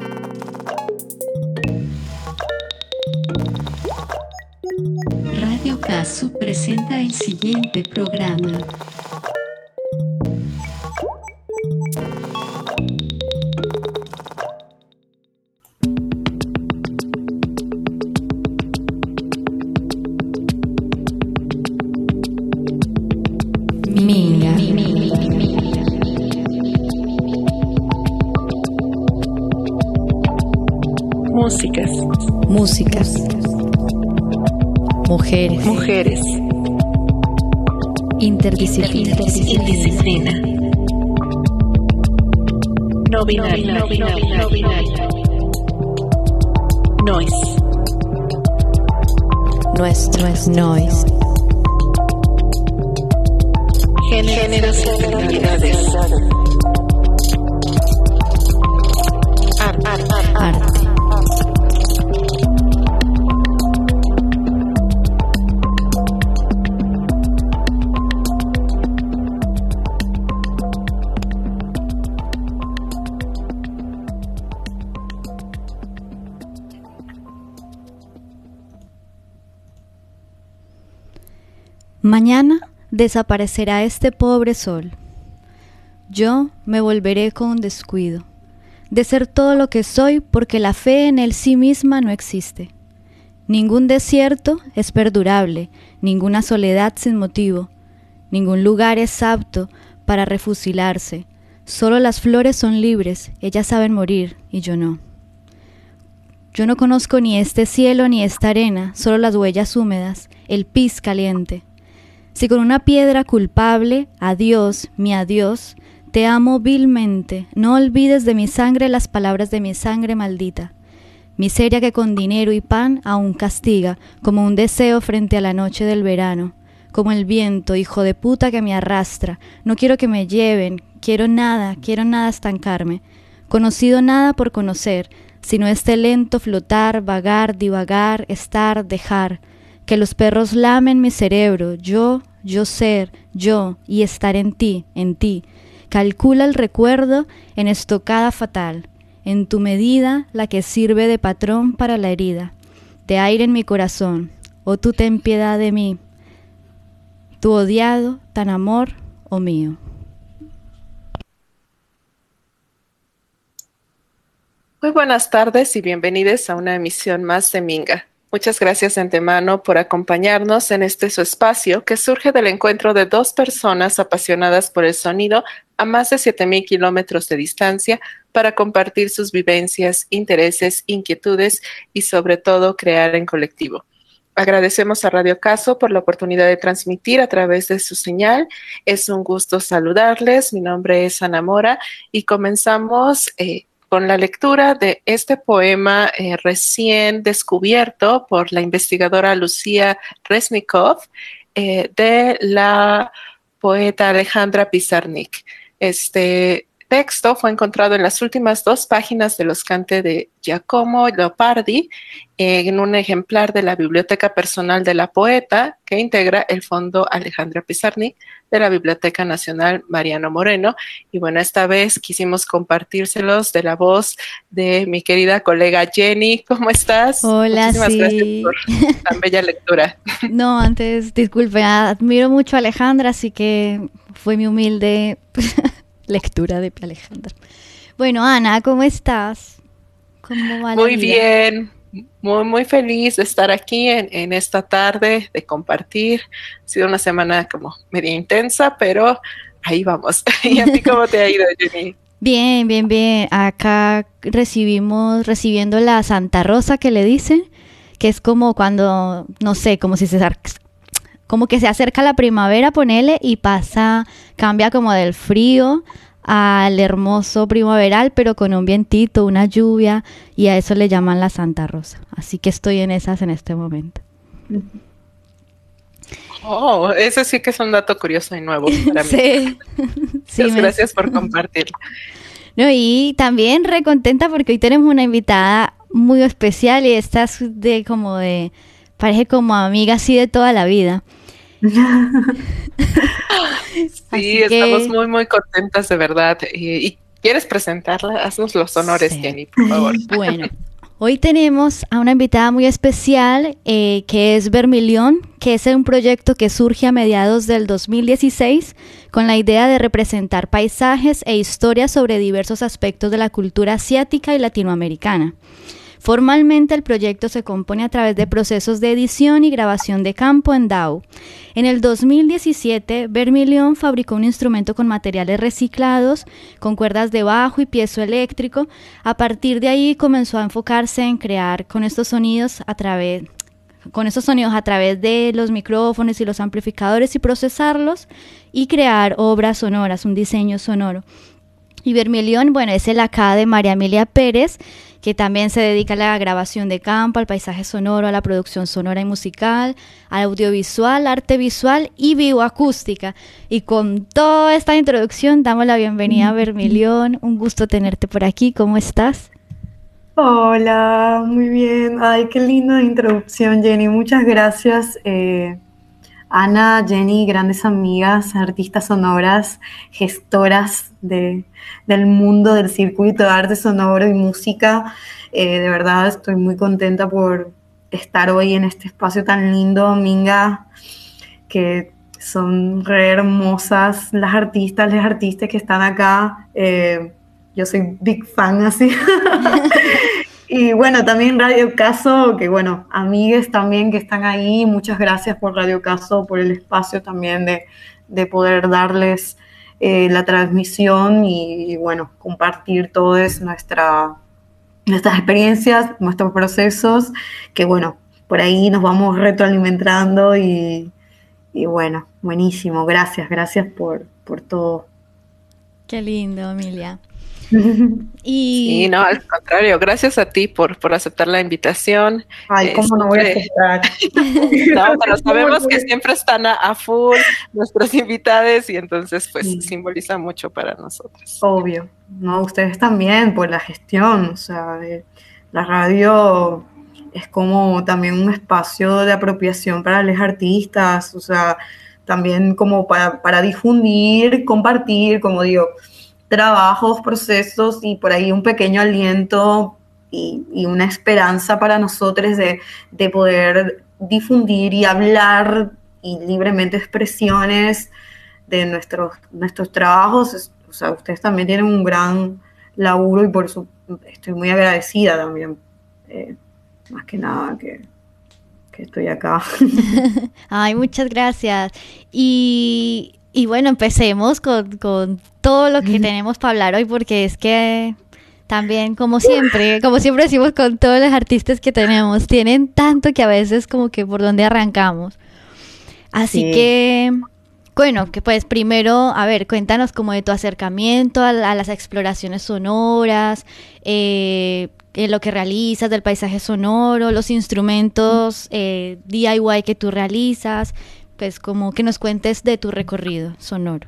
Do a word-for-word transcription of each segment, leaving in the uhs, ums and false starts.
Radio Casu presenta el siguiente programa. Minga. Músicas. Músicas. Mujeres. Mujeres. Interdisciplina. Interdisciplina. No binario. No binario. No binario. Noise. Nuestro es noise. Géneros y sexualidades. Arte. Arte. Mañana desaparecerá este pobre sol. Yo me volveré con descuido, de ser todo lo que soy, porque la fe en el sí misma no existe. Ningún desierto es perdurable, ninguna soledad sin motivo, ningún lugar es apto para refusilarse. Solo las flores son libres, ellas saben morir y yo no. Yo no conozco ni este cielo ni esta arena, solo las huellas húmedas, el pis caliente. Si con una piedra culpable, adiós, mi adiós, te amo vilmente, no olvides de mi sangre las palabras de mi sangre maldita. Miseria que con dinero y pan aún castiga, como un deseo frente a la noche del verano, como el viento, hijo de puta que me arrastra. No quiero que me lleven, quiero nada, quiero nada estancarme. Conocido nada por conocer, sino este lento flotar, vagar, divagar, estar, dejar. Que los perros lamen mi cerebro, yo, yo ser, yo, y estar en ti, en ti. Calcula el recuerdo en estocada fatal, en tu medida la que sirve de patrón para la herida, de aire en mi corazón, oh tú ten piedad de mí, tu odiado, tan amor, oh mío. Muy buenas tardes y bienvenidos a una emisión más de Minga. Muchas gracias de antemano por acompañarnos en este su espacio que surge del encuentro de dos personas apasionadas por el sonido a más de siete mil kilómetros de distancia para compartir sus vivencias, intereses, inquietudes y sobre todo crear en colectivo. Agradecemos a Radio Caso por la oportunidad de transmitir a través de su señal. Es un gusto saludarles. Mi nombre es Ana Mora y comenzamos eh, con la lectura de este poema eh, recién descubierto por la investigadora Lucía Resnikov eh, de la poeta Alejandra Pizarnik. Este texto fue encontrado en las últimas dos páginas de los cantes de Giacomo Leopardi eh, en un ejemplar de la Biblioteca Personal de la Poeta que integra el Fondo Alejandra Pizarnik de la Biblioteca Nacional Mariano Moreno. Y bueno, esta vez quisimos compartírselos de la voz de mi querida colega Jenny. ¿Cómo estás? Hola, Muchísimas sí. gracias por tan bella lectura. No, antes, disculpe, admiro mucho a Alejandra, así que fue mi humilde lectura de Alejandra. Bueno, Ana, ¿cómo estás? ¿Cómo va la Muy vida? bien. Muy, muy feliz de estar aquí en, en esta tarde, de compartir. Ha sido una semana como media intensa, pero ahí vamos. ¿Y a ti cómo te ha ido, Jenny? Bien, bien, bien. Acá recibimos, recibiendo la Santa Rosa que le dicen, que es como cuando, no sé, como si se como que se acerca la primavera, ponele, y pasa, cambia como del frío al hermoso primaveral, pero con un vientito, una lluvia, y a eso le llaman la Santa Rosa. Así que estoy en esas en este momento. Oh, ese sí que es un dato curioso y nuevo para mí. Sí. Sí, Muchas me... gracias por compartirlo. No, y también re contenta porque hoy tenemos una invitada muy especial y esta es de como de, parece como amiga así de toda la vida. Sí, estamos muy, muy contentas de verdad. Y, y ¿Quieres presentarla? Haznos los honores, Sí. Jenny, por favor. Bueno, hoy tenemos a una invitada muy especial eh, que es Vermilion, que es un proyecto que surge a mediados del dos mil dieciséis con la idea de representar paisajes e historias sobre diversos aspectos de la cultura asiática y latinoamericana. Formalmente el proyecto se compone a través de procesos de edición y grabación de campo en D A W. En el dos mil diecisiete, Vermilion fabricó un instrumento con materiales reciclados, con cuerdas de bajo y piezo eléctrico. A partir de ahí comenzó a enfocarse en crear con estos sonidos a través, con estos sonidos a través de los micrófonos y los amplificadores y procesarlos y crear obras sonoras, un diseño sonoro. Y Vermilion, bueno, es el acá de María Emilia Pérez, que también se dedica a la grabación de campo, al paisaje sonoro, a la producción sonora y musical, al audiovisual, arte visual y bioacústica. Y con toda esta introducción damos la bienvenida a Vermilion. Un gusto tenerte por aquí. ¿Cómo estás? Hola, muy bien. Ay, qué linda introducción, Jenny. Muchas gracias. Eh, Ana, Jenny, grandes amigas, artistas sonoras, gestoras de, del mundo del circuito de arte sonoro y música. Eh, de verdad estoy muy contenta por estar hoy en este espacio tan lindo, Minga, que son re hermosas las artistas, las artistas que están acá. Eh, yo soy big fan, así. Y bueno, también Radio Caso, que bueno, amigues también que están ahí, muchas gracias por Radio Caso, por el espacio también de, de poder darles eh, la transmisión y, y bueno, compartir todas nuestra, nuestras experiencias, nuestros procesos, que bueno, por ahí nos vamos retroalimentando y, y bueno, buenísimo, gracias, gracias por, por todo. Qué lindo, Emilia. Y... Sí, no, al contrario, gracias a ti por, por aceptar la invitación. Ay, cómo no voy a aceptar. No, pero sabemos que siempre están a, a full nuestros invitados y entonces pues sí, simboliza mucho para nosotros. Obvio, no, ustedes también por la gestión, o sea, eh, la radio es como también un espacio de apropiación para los artistas, o sea, también como para, para difundir, compartir, como digo, trabajos, procesos y por ahí un pequeño aliento y, y una esperanza para nosotros de, de poder difundir y hablar y libremente expresiones de nuestros, nuestros trabajos. O sea, ustedes también tienen un gran laburo y por eso estoy muy agradecida también, eh, más que nada que, que estoy acá. Ay, muchas gracias. Y... Y bueno, empecemos con, con todo lo que tenemos para hablar hoy, porque es que también, como siempre, como siempre decimos con todos los artistas que tenemos, tienen tanto que a veces como que por dónde arrancamos. Así sí. que, bueno, que pues primero, a ver, cuéntanos como de tu acercamiento a, a las exploraciones sonoras, eh, lo que realizas del paisaje sonoro, los instrumentos eh, D I Y que tú realizas. Pues como que nos cuentes de tu recorrido sonoro.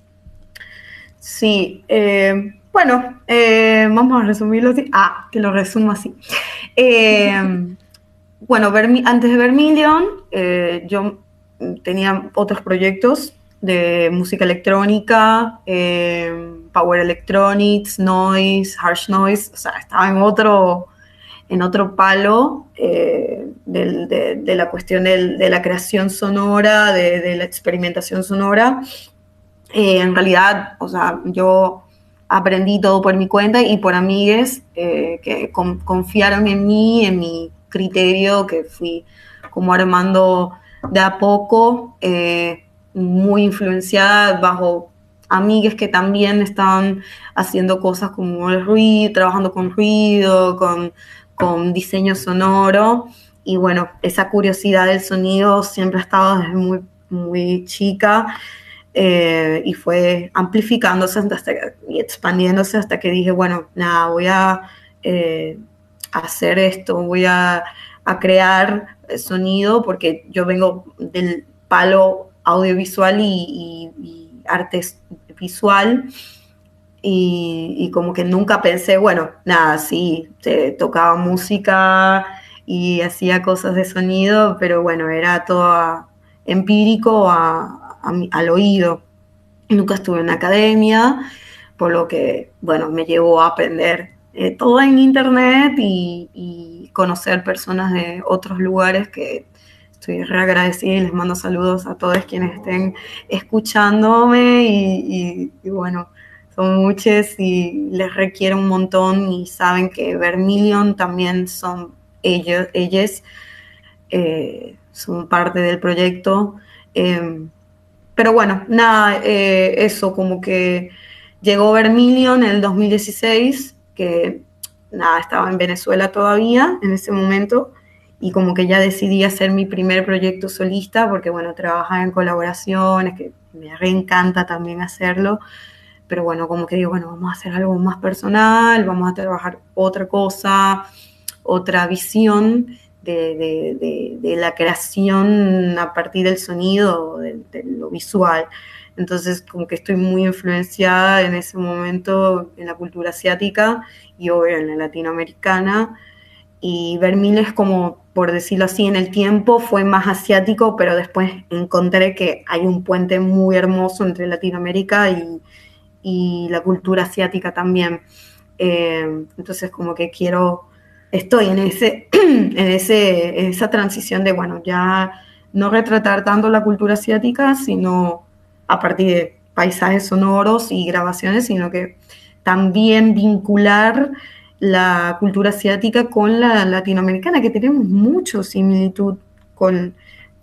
Sí, eh, bueno, eh, vamos a resumirlo así. Ah, que lo resumo así. Eh, bueno, Vermi- antes de Vermilion, eh, yo tenía otros proyectos de música electrónica, eh, power electronics, noise, harsh noise, o sea, estaba en otro... en otro palo eh, de, de, de la cuestión del, de la creación sonora, de, de la experimentación sonora. Eh, en realidad, o sea, yo aprendí todo por mi cuenta y por amigues eh, que con, confiaron en mí, en mi criterio, que fui como armando de a poco, eh, muy influenciada bajo amigues que también estaban haciendo cosas como el ruido, trabajando con ruido, con... con diseño sonoro y bueno, esa curiosidad del sonido siempre ha estado desde muy, muy chica eh, y fue amplificándose hasta que, y expandiéndose hasta que dije, bueno, nada, voy a eh, hacer esto, voy a, a crear sonido porque yo vengo del palo audiovisual y, y, y arte visual. Y, y como que nunca pensé, bueno, nada, sí, te, tocaba música y hacía cosas de sonido, pero bueno, era todo a, empírico a, a, al oído. Nunca estuve en una academia, por lo que, bueno, me llevó a aprender eh, todo en internet y, y conocer personas de otros lugares que estoy re agradecida y les mando saludos a todos quienes estén escuchándome y, y, y bueno, son muchos y les requiere un montón y saben que Vermilion también son ellos, ellas, eh, son parte del proyecto. Eh, pero bueno, nada, eh, eso como que llegó Vermilion en el dos mil dieciséis, que nada, estaba en Venezuela todavía en ese momento, y como que ya decidí hacer mi primer proyecto solista, porque bueno, trabajar en colaboraciones, que me reencanta también hacerlo, pero bueno, como que digo, bueno, vamos a hacer algo más personal, vamos a trabajar otra cosa, otra visión de, de, de, de la creación a partir del sonido, de, de lo visual. Entonces, como que estoy muy influenciada en ese momento en la cultura asiática y obvio en la latinoamericana. Y Vermilion es como, por decirlo así, en el tiempo fue más asiático, pero después encontré que hay un puente muy hermoso entre Latinoamérica y, y la cultura asiática también. Eh, entonces, como que quiero, estoy en ese, en ese, en esa transición de, bueno, ya no retratar tanto la cultura asiática, sino a partir de paisajes sonoros y grabaciones, sino que también vincular la cultura asiática con la latinoamericana, que tenemos mucha similitud con,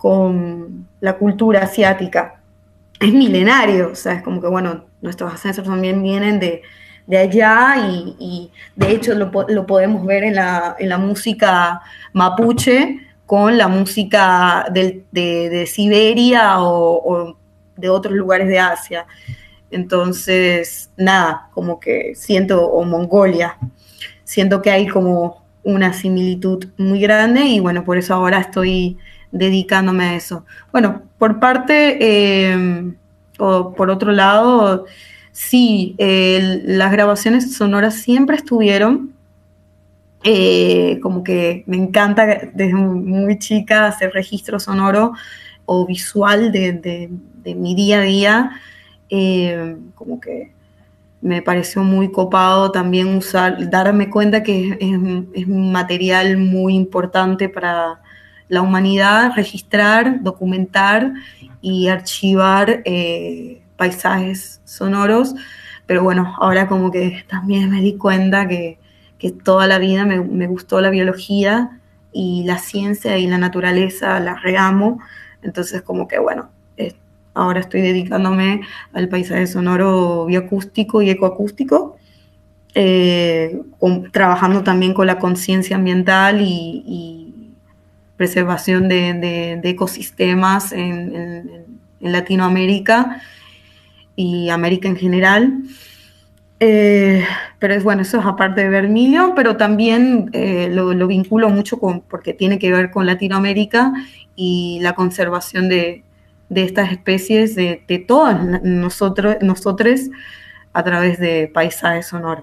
con la cultura asiática. Es milenario, o sea, es como que, bueno, nuestros ancestros también vienen de, de allá y, y de hecho lo, lo podemos ver en la, en la música mapuche con la música del, de, de Siberia o, o de otros lugares de Asia. Entonces, nada, como que siento, o Mongolia, siento que hay como una similitud muy grande y bueno, por eso ahora estoy dedicándome a eso. Bueno, por parte, eh, o por otro lado, sí, eh, las grabaciones sonoras siempre estuvieron, eh, como que me encanta desde muy chica hacer registro sonoro o visual de, de, de mi día a día, eh, como que me pareció muy copado también usar, darme cuenta que es, es, es un material muy importante para la humanidad, registrar, documentar y archivar eh, paisajes sonoros. Pero bueno, ahora como que también me di cuenta que, que toda la vida me, me gustó la biología y la ciencia y la naturaleza, la reamo. Entonces como que bueno, es, ahora estoy dedicándome al paisaje sonoro bioacústico y ecoacústico, eh, con, trabajando también con la conciencia ambiental y, y preservación de, de, de ecosistemas en, en, en Latinoamérica y América en general. Eh, pero es bueno, eso es aparte de Vermilion, pero también eh, lo, lo vinculo mucho con, porque tiene que ver con Latinoamérica y la conservación de, de estas especies, de, de todas nosotros, nosotros a través de paisajes sonoros.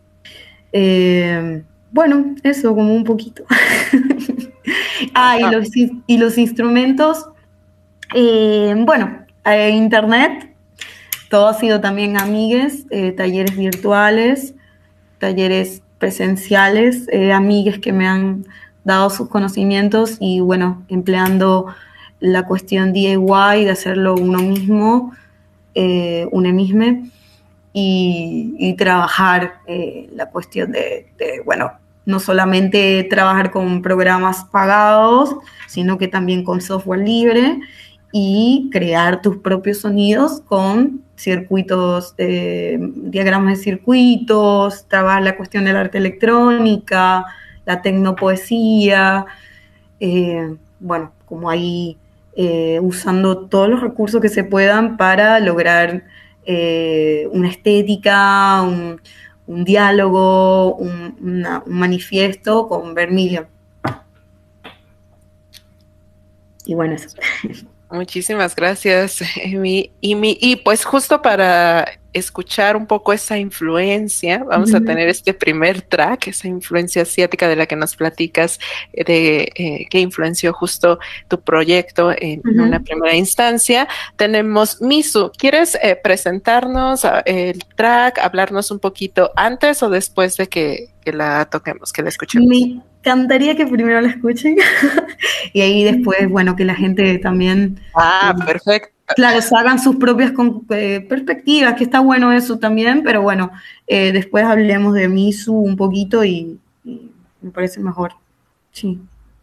Eh, bueno, eso como un poquito. ah, y los, y los instrumentos, eh, bueno, eh, internet. Todo ha sido también amigues, eh, talleres virtuales, talleres presenciales, eh, amigues que me han dado sus conocimientos y bueno, empleando la cuestión D I Y de hacerlo uno mismo, eh, uno mismo, y, y trabajar eh, la cuestión de, de, bueno, no solamente trabajar con programas pagados, sino que también con software libre y crear tus propios sonidos con circuitos, eh, diagramas de circuitos, trabajar la cuestión del arte electrónica, la tecnopoesía, eh, bueno, como ahí eh, usando todos los recursos que se puedan para lograr eh, una estética, un, un diálogo, un, una, un manifiesto con Vermilion. Y bueno, eso. Muchísimas gracias, Emi. Y, mi, y pues justo para escuchar un poco esa influencia, vamos a tener este primer track, esa influencia asiática de la que nos platicas, de eh, que influenció justo tu proyecto en, uh-huh. en una primera instancia. Tenemos Misu. ¿Quieres eh, presentarnos uh, el track, hablarnos un poquito antes o después de que, que la toquemos, que la escuchemos? Me encantaría que primero la escuchen y ahí después, bueno, que la gente también... Ah, eh, perfecto. Claro, se hagan sus propias eh, perspectivas, que está bueno eso también, pero bueno, eh, después hablemos de Misu un poquito y, y me parece mejor. Sí.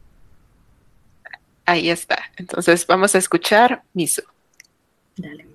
Ahí está. Entonces vamos a escuchar Misu. Dale.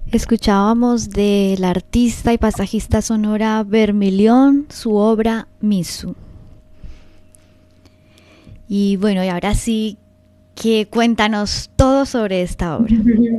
Escuchábamos de la artista y paisajista sonora Vermilion su obra Misu. Y bueno, y ahora sí, que cuéntanos todo sobre esta obra.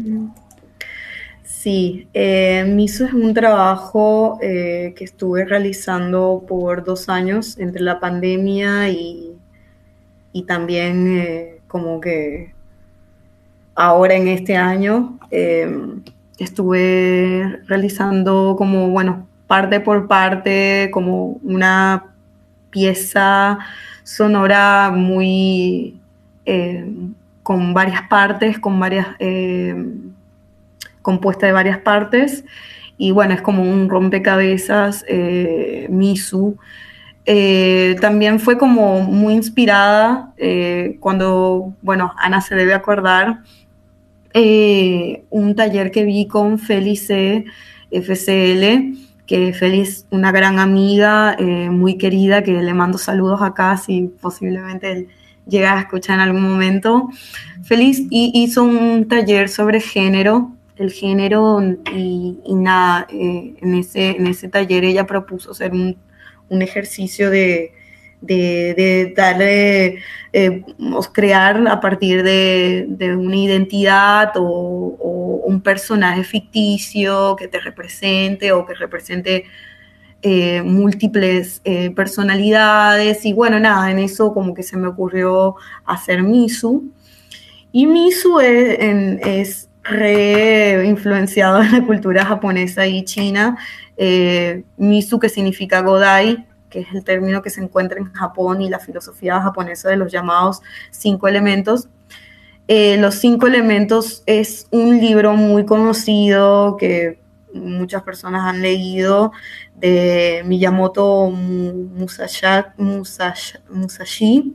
Sí, eh, Misu es un trabajo eh, que estuve realizando por dos años entre la pandemia y, y también eh, como que ahora en este año. Eh, estuve realizando como, bueno, parte por parte, como una pieza sonora muy, eh, con varias partes, con varias, eh, compuesta de varias partes, y bueno, es como un rompecabezas, eh, Misu. Eh, también fue como muy inspirada eh, cuando, bueno, Ana se debe acordar, eh, un taller que vi con Felice F C L, que Feliz, una gran amiga, eh, muy querida, que le mando saludos acá, si posiblemente él llega a escuchar en algún momento. Feliz hizo un taller sobre género, el género, y, y nada, eh, en, ese, en ese taller ella propuso hacer un, un ejercicio de de, de darle, eh, crear a partir de, de una identidad o, o un personaje ficticio que te represente o que represente eh, múltiples eh, personalidades. Y bueno, nada, en eso como que se me ocurrió hacer Misu. Y Misu es, en, es re influenciado en la cultura japonesa y china. Eh, Misu, que significa Godai, que es el término que se encuentra en Japón y la filosofía japonesa de los llamados cinco elementos. Eh, los cinco elementos es un libro muy conocido que muchas personas han leído, de Miyamoto Musashi, Musashi, Musashi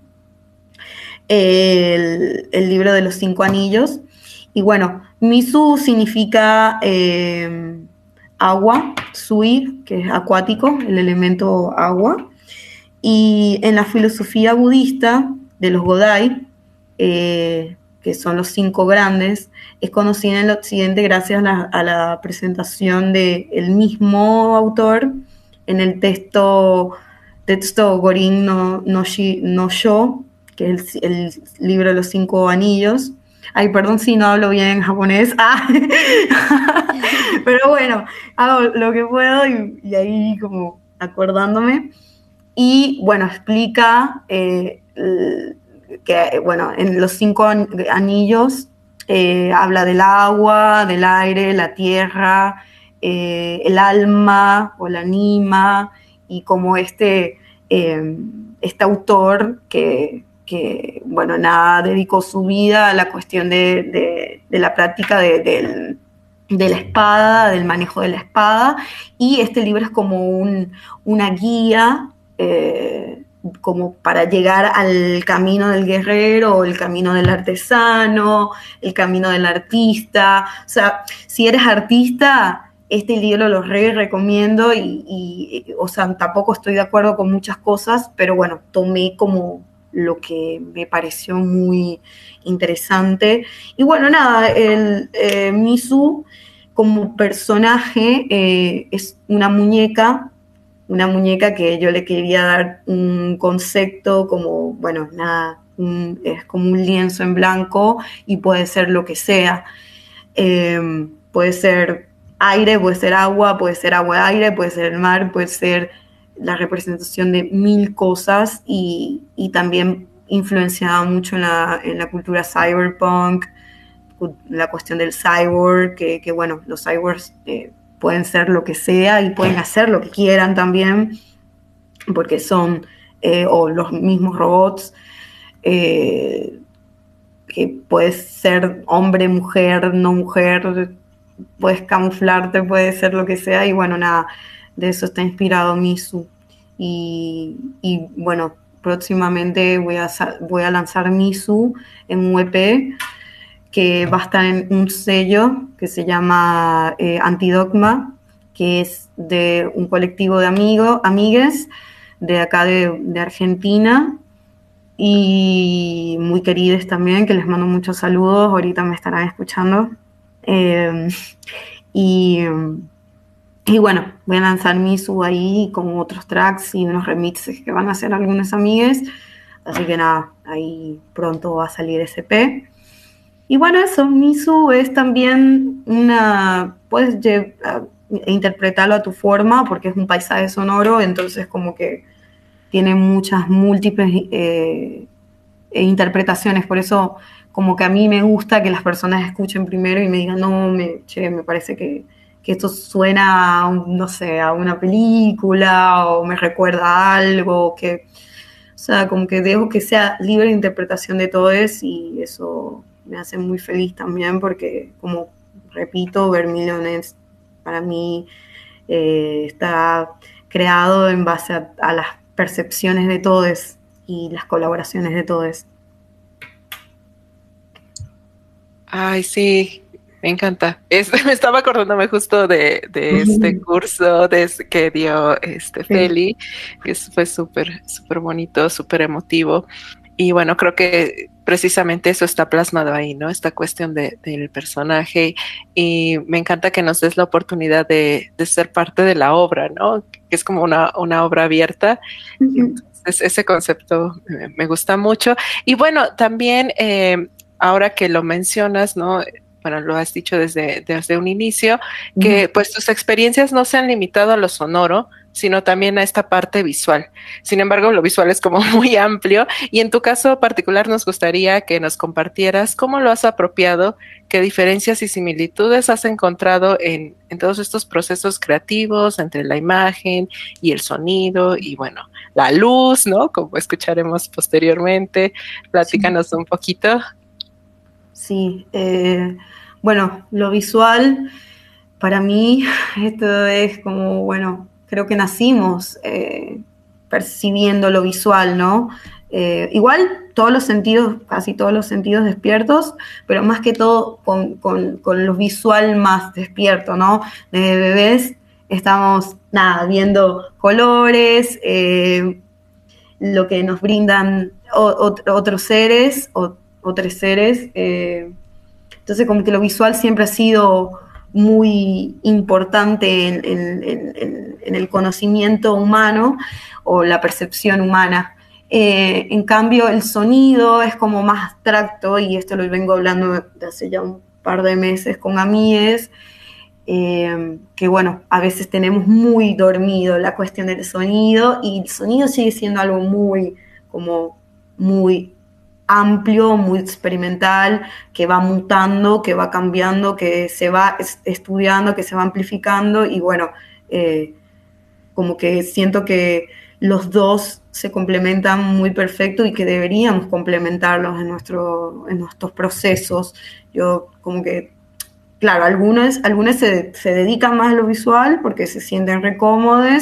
el, el libro de los cinco anillos. Y bueno, Misu significa eh, agua, Sui, que es acuático, el elemento agua. Y en la filosofía budista de los Godai, eh, que son los cinco grandes, es conocida en el occidente gracias a la, a la presentación del mismo autor en el texto, texto Gorin no, no, shi, no Sho, que es el, el libro de los cinco anillos. Ay, perdón si no hablo bien japonés. Ah. Pero bueno, hago lo que puedo y, y ahí como acordándome. Y bueno, explica eh, que, bueno, en los cinco anillos eh, habla del agua, del aire, la tierra, eh, el alma o la anima, y como este, eh, este autor que, que, bueno, nada, dedicó su vida a la cuestión de, de, de la práctica de, de, de la espada, del manejo de la espada, y este libro es como un, una guía eh, como para llegar al camino del guerrero, el camino del artesano, el camino del artista. O sea, si eres artista, este libro lo re recomiendo y, y, o sea, tampoco estoy de acuerdo con muchas cosas, pero bueno, tomé como lo que me pareció muy interesante. Y bueno, nada, el eh, Misu como personaje eh, es una muñeca, una muñeca que yo le quería dar un concepto como, bueno, nada, un, es como un lienzo en blanco y puede ser lo que sea. Eh, puede ser aire, puede ser agua, puede ser agua-aire, puede ser el mar, puede ser la representación de mil cosas, y, y también influenciada mucho en la, en la cultura cyberpunk, la cuestión del cyborg, que, que bueno, los cyborgs eh, pueden ser lo que sea y pueden hacer lo que quieran también, porque son, eh, o los mismos robots, eh, que puedes ser hombre, mujer, no mujer, puedes camuflarte, puede ser lo que sea, y bueno, nada, de eso está inspirado Misu. Y, y bueno, próximamente voy a, voy a lanzar Misu en un E P que va a estar en un sello que se llama eh, Antidogma, que es de un colectivo de amigos, amigues de acá de, de Argentina, y muy queridos también, que les mando muchos saludos, ahorita me estarán escuchando. Eh, Y, y bueno, voy a lanzar Misu ahí con otros tracks y unos remixes que van a hacer algunas amigues. Así que nada, ahí pronto va a salir ese E P. Y bueno, eso, Misu es también una... Puedes llevar, interpretarlo a tu forma porque es un paisaje sonoro, entonces como que tiene muchas múltiples eh, interpretaciones, por eso como que a mí me gusta que las personas escuchen primero y me digan, no, me, che, me parece que, que esto suena a, un, no sé, a una película o me recuerda a algo, que, o sea, como que dejo que sea libre de interpretación de todo eso y eso me hace muy feliz también porque, como repito, Vermilion es para mí eh, está creado en base a, a las percepciones de todos y las colaboraciones de todos. Ay, sí, me encanta. Este, me estaba acordándome justo de, de este curso de, que dio este Feli, que fue súper, súper bonito, súper emotivo. Y bueno, creo que precisamente eso está plasmado ahí, ¿no? Esta cuestión de, del personaje. Y me encanta que nos des la oportunidad de, de ser parte de la obra, ¿no? Que es como una, una obra abierta. Entonces, ese concepto me, me gusta mucho. Y bueno, también, eh, ahora que lo mencionas, ¿no? Bueno, lo has dicho desde, desde un inicio, que pues tus experiencias no se han limitado a lo sonoro, sino también a esta parte visual. Sin embargo, lo visual es como muy amplio y en tu caso particular nos gustaría que nos compartieras cómo lo has apropiado, qué diferencias y similitudes has encontrado en, en todos estos procesos creativos entre la imagen y el sonido y bueno, la luz, ¿no? Como escucharemos posteriormente. Platícanos sí. un poquito. Sí, eh, bueno, lo visual, para mí, esto es como, bueno, creo que nacimos eh, percibiendo lo visual, ¿no? Eh, igual todos los sentidos, casi todos los sentidos despiertos, pero más que todo con, con, con lo visual más despierto, ¿no? Desde bebés estamos, nada, viendo colores, eh, lo que nos brindan o, o, otros seres, o, otros seres. Eh, entonces, como que lo visual siempre ha sido muy importante en, en, en, en el conocimiento humano o la percepción humana. Eh, en cambio, el sonido es como más abstracto, y esto lo vengo hablando de hace ya un par de meses con amigues, eh, que bueno, a veces tenemos muy dormido la cuestión del sonido, y el sonido sigue siendo algo muy, como muy amplio, muy experimental, que va mutando, que va cambiando, que se va estudiando, que se va amplificando, y bueno, eh, como que siento que los dos se complementan muy perfecto y que deberíamos complementarlos en, nuestro, en nuestros procesos. Yo como que, claro, algunas, algunas se, se dedican más a lo visual porque se sienten re cómodos,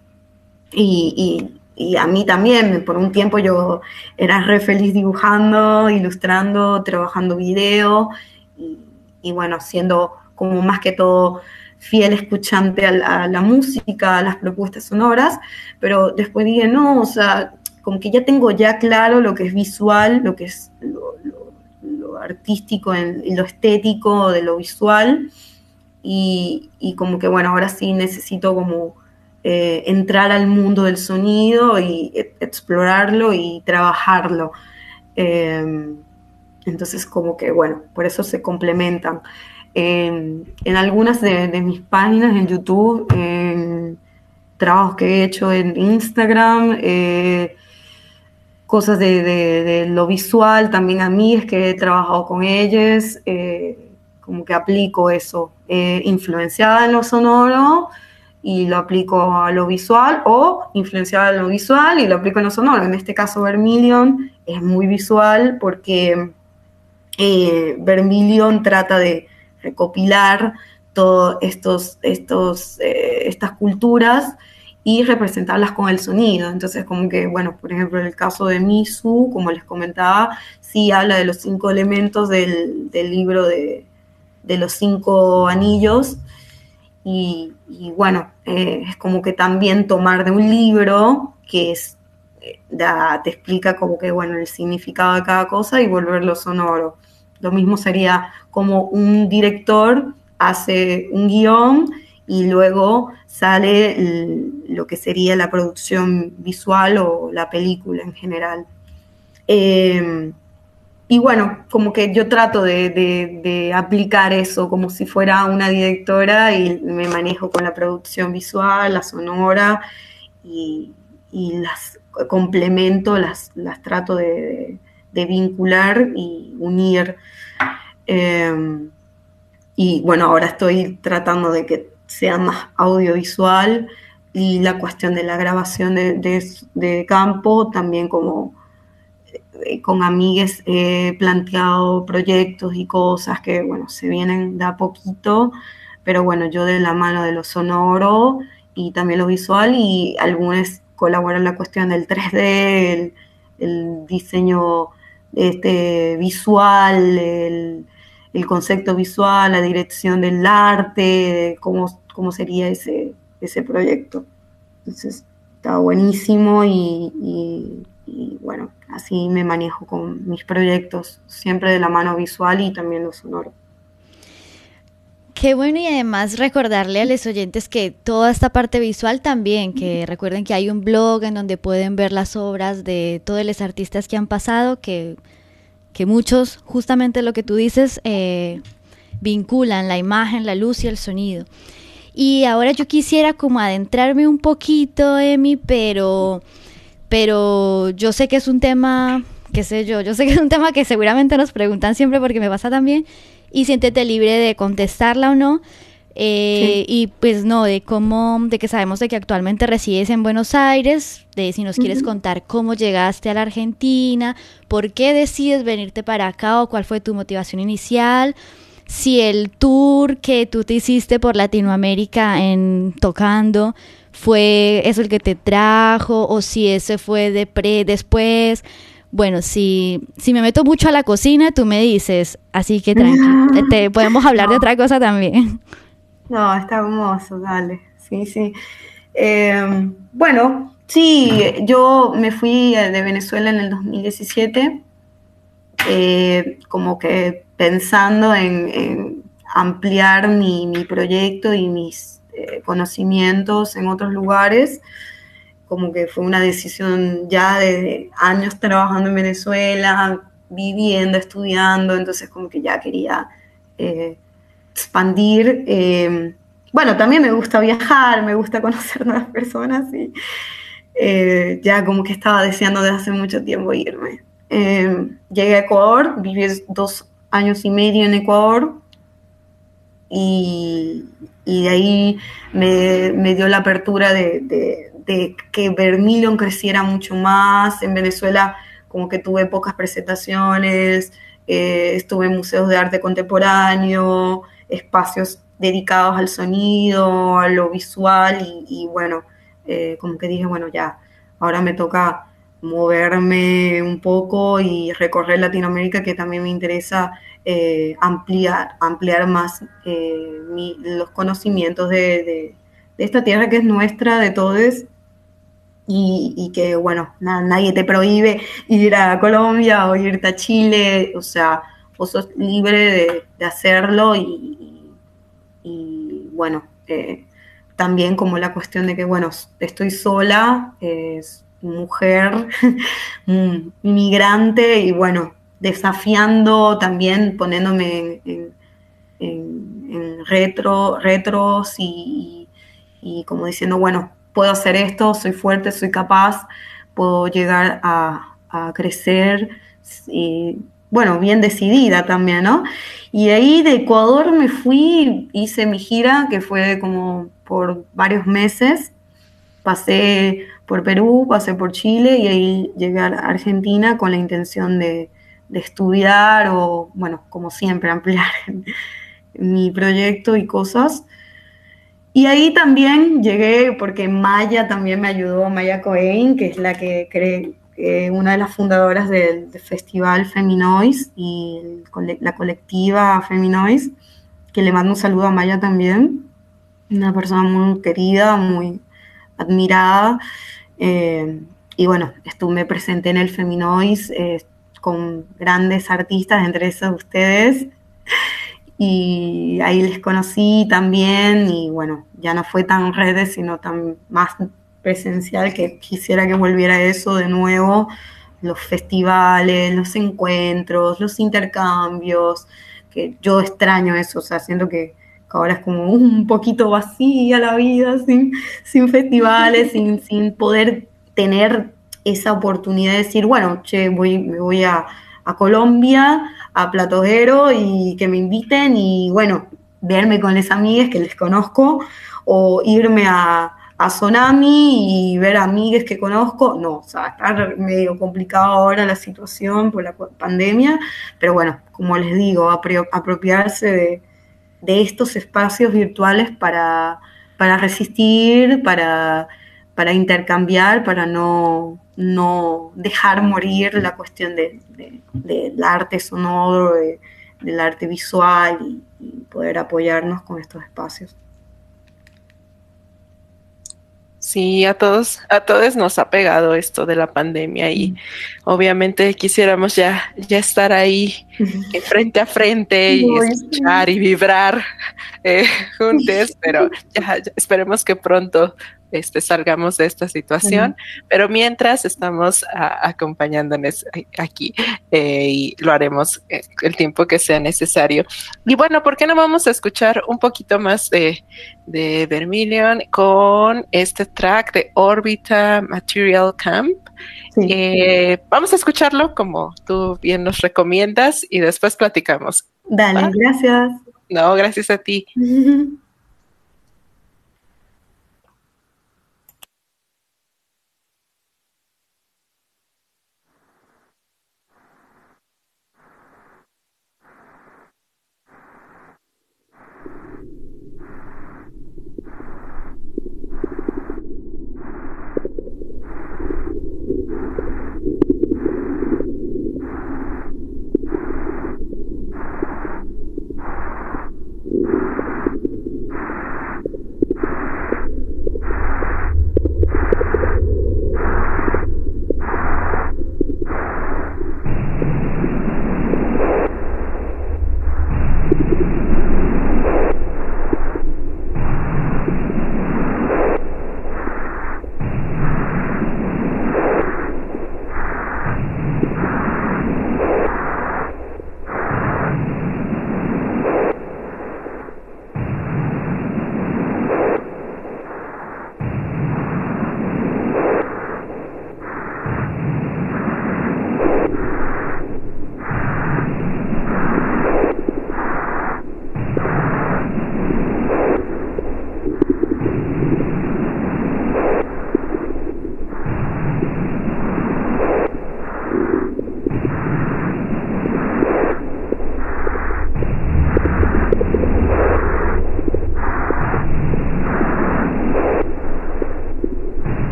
y, y, y a mí también, por un tiempo yo era re feliz dibujando, ilustrando, trabajando video, y, y bueno, siendo como más que todo fiel escuchante a la, a la música, a las propuestas sonoras, pero después dije, no, o sea, como que ya tengo ya claro lo que es visual, lo que es lo, lo, lo artístico y lo estético de lo visual, y, y como que bueno, ahora sí necesito como eh, entrar al mundo del sonido y e- explorarlo y trabajarlo. Eh, entonces como que bueno, por eso se complementan. En, en algunas de, de mis páginas en YouTube, en trabajos que he hecho en Instagram, eh, cosas de, de, de lo visual, también a mí es que he trabajado con ellos, eh, como que aplico eso, eh, influenciada en lo sonoro y lo aplico a lo visual, o influenciada en lo visual y lo aplico en lo sonoro. En este caso Vermilion es muy visual porque eh, Vermilion trata de recopilar todas estos, estos, eh, estas culturas y representarlas con el sonido. Entonces, como que, bueno, por ejemplo, en el caso de Misu, como les comentaba, sí habla de los cinco elementos del, del libro de, de los cinco anillos, y, y bueno, eh, es como que también tomar de un libro que es, eh, da, te explica como que, bueno, el significado de cada cosa y volverlo sonoro. Lo mismo sería como un director hace un guión y luego sale el, lo que sería la producción visual o la película en general. Eh, y bueno, como que yo trato de, de, de aplicar eso como si fuera una directora y me manejo con la producción visual, la sonora y, y las complemento, las, las trato de, de, de vincular y unir. Eh, y bueno, ahora estoy tratando de que sea más audiovisual y la cuestión de la grabación de, de, de campo también como eh, con amigues he planteado proyectos y cosas que bueno, se vienen de a poquito, pero bueno, yo de la mano de lo sonoro y también lo visual y algunos colaboran en la cuestión del tres D, el, el diseño este, visual, el, el concepto visual, la dirección del arte, cómo, cómo sería ese, ese proyecto. Entonces está buenísimo y, y, y bueno, así me manejo con mis proyectos, siempre de la mano visual y también lo sonoro. Qué bueno, y además recordarle a los oyentes que toda esta parte visual también, que recuerden que hay un blog en donde pueden ver las obras de todos los artistas que han pasado, que, que muchos, justamente lo que tú dices, eh, vinculan la imagen, la luz y el sonido. Y ahora yo quisiera como adentrarme un poquito, Emi, pero, pero yo sé que es un tema, qué sé yo, yo sé que es un tema que seguramente nos preguntan siempre porque me pasa también, y siéntete libre de contestarla o no, eh, sí. Y pues no, de cómo, de que sabemos de que actualmente resides en Buenos Aires, de si nos uh-huh. quieres contar cómo llegaste a la Argentina, por qué decides venirte para acá o cuál fue tu motivación inicial, si el tour que tú te hiciste por Latinoamérica en tocando fue eso el que te trajo o si ese fue de pre, después. Bueno, si, si me meto mucho a la cocina, tú me dices, así que tranqui, te, podemos hablar no. de otra cosa también. No, está hermoso, dale, sí, sí. Eh, bueno, sí, yo me fui de Venezuela en el dos mil diecisiete, eh, como que pensando en, en ampliar mi, mi proyecto y mis eh, conocimientos en otros lugares. Como que fue una decisión ya de años trabajando en Venezuela, viviendo, estudiando, entonces como que ya quería eh, expandir. Eh, bueno, también me gusta viajar, me gusta conocer nuevas personas y eh, ya como que estaba deseando desde hace mucho tiempo irme. Eh, llegué a Ecuador, viví dos años y medio en Ecuador y, y de ahí me, me dio la apertura de... de de que Vermilion creciera mucho más. En Venezuela como que tuve pocas presentaciones, eh, estuve en museos de arte contemporáneo, espacios dedicados al sonido, a lo visual y, y bueno, eh, como que dije, bueno, ya, ahora me toca moverme un poco y recorrer Latinoamérica, que también me interesa eh, ampliar, ampliar más eh, mi, los conocimientos de, de, de esta tierra que es nuestra, de todos. Y, y que, bueno, na, nadie te prohíbe ir a Colombia o irte a Chile, o sea, vos sos libre de, de hacerlo y, y, y bueno, eh, también como la cuestión de que, bueno, estoy sola, es eh, mujer, inmigrante y, bueno, desafiando también, poniéndome en, en, en, en retro, retros y, y, y como diciendo, bueno, puedo hacer esto, soy fuerte, soy capaz, puedo llegar a, a crecer y, bueno, bien decidida también, ¿no? Y de ahí de Ecuador me fui, hice mi gira, que fue como por varios meses, pasé por Perú, pasé por Chile y ahí llegué a Argentina con la intención de, de estudiar o, bueno, como siempre, ampliar mi proyecto y cosas. Y ahí también llegué porque Maya también me ayudó, Maya Cohen, que es la que cree, eh, una de las fundadoras del, del festival Feminoise y el, la colectiva Feminoise, que le mando un saludo a Maya también, una persona muy querida, muy admirada. Eh, y bueno, estuve, me presenté en el Feminoise eh, con grandes artistas, entre esos ustedes. y ahí les conocí también y bueno, ya no fue tan redes, sino tan más presencial, que quisiera que volviera eso de nuevo, los festivales, los encuentros, los intercambios, que yo extraño eso, o sea, siento que ahora es como un poquito vacía la vida sin, sin festivales, sin, sin poder tener esa oportunidad de decir, bueno, che, voy, me voy a, a Colombia, a Platojero y que me inviten y bueno, verme con las amigas que les conozco o irme a, a Tsunami y ver amigas que conozco. No, o sea, está medio complicado ahora la situación por la pandemia, pero bueno, como les digo, apri- apropiarse de, de estos espacios virtuales para, para resistir, para, para intercambiar, para no, no dejar morir la cuestión de, de, del arte sonoro, de, del arte visual y, y poder apoyarnos con estos espacios. Sí, a todos, a todos nos ha pegado esto de la pandemia y mm. obviamente quisiéramos ya, ya estar ahí eh, frente a frente y Uy, escuchar sí. y vibrar eh, juntos, pero ya, ya esperemos que pronto este, salgamos de esta situación, sí. pero mientras estamos a, acompañándonos aquí eh, y lo haremos eh, el tiempo que sea necesario. Y bueno, ¿por qué no vamos a escuchar un poquito más de, de Vermilion con este track de Orbita Material Camp? Sí. Eh, vamos a escucharlo como tú bien nos recomiendas y después platicamos. Dale, ¿va? Gracias. No, gracias a ti.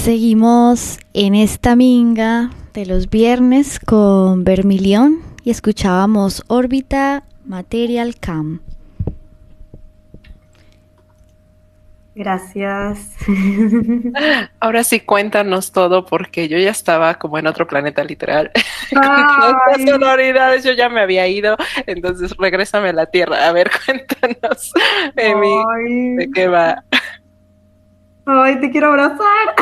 Seguimos en esta minga de los viernes con Vermilion y escuchábamos Órbita Material Camp. Gracias. Ahora sí, cuéntanos todo, porque yo ya estaba como en otro planeta, literal. Con las sonoridades yo ya me había ido, entonces regrésame a la Tierra. A ver, cuéntanos, Emi, ¿de qué va? Ay, te quiero abrazar.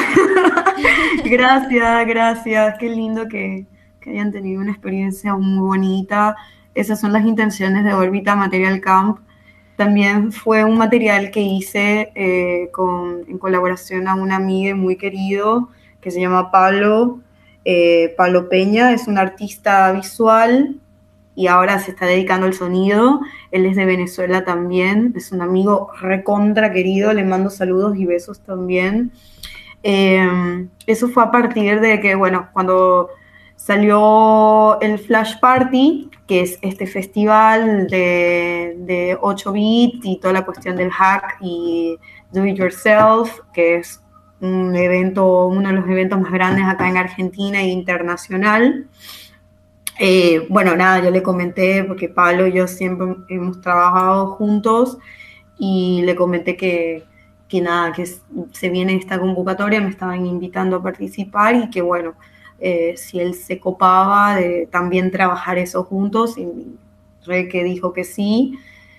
Gracias, gracias. Qué lindo que, que hayan tenido una experiencia muy bonita. Esas son las intenciones de Órbita Material Camp. También fue un material que hice eh, con, en colaboración a un amigo muy querido que se llama Pablo, eh, Pablo Peña. Es un artista visual y ahora se está dedicando al sonido. Él es de Venezuela también, es un amigo recontra querido, le mando saludos y besos también. Eh, eso fue a partir de que, bueno, cuando salió el Flash Party, que es este festival de, de ocho bit y toda la cuestión del hack y do it yourself, que es un evento, uno de los eventos más grandes acá en Argentina e internacional. Eh, bueno, nada, yo le comenté, porque Pablo y yo siempre hemos trabajado juntos, y le comenté que, que nada, que se viene esta convocatoria, me estaban invitando a participar y que bueno, eh, si él se copaba de también trabajar eso juntos, y re que dijo que sí.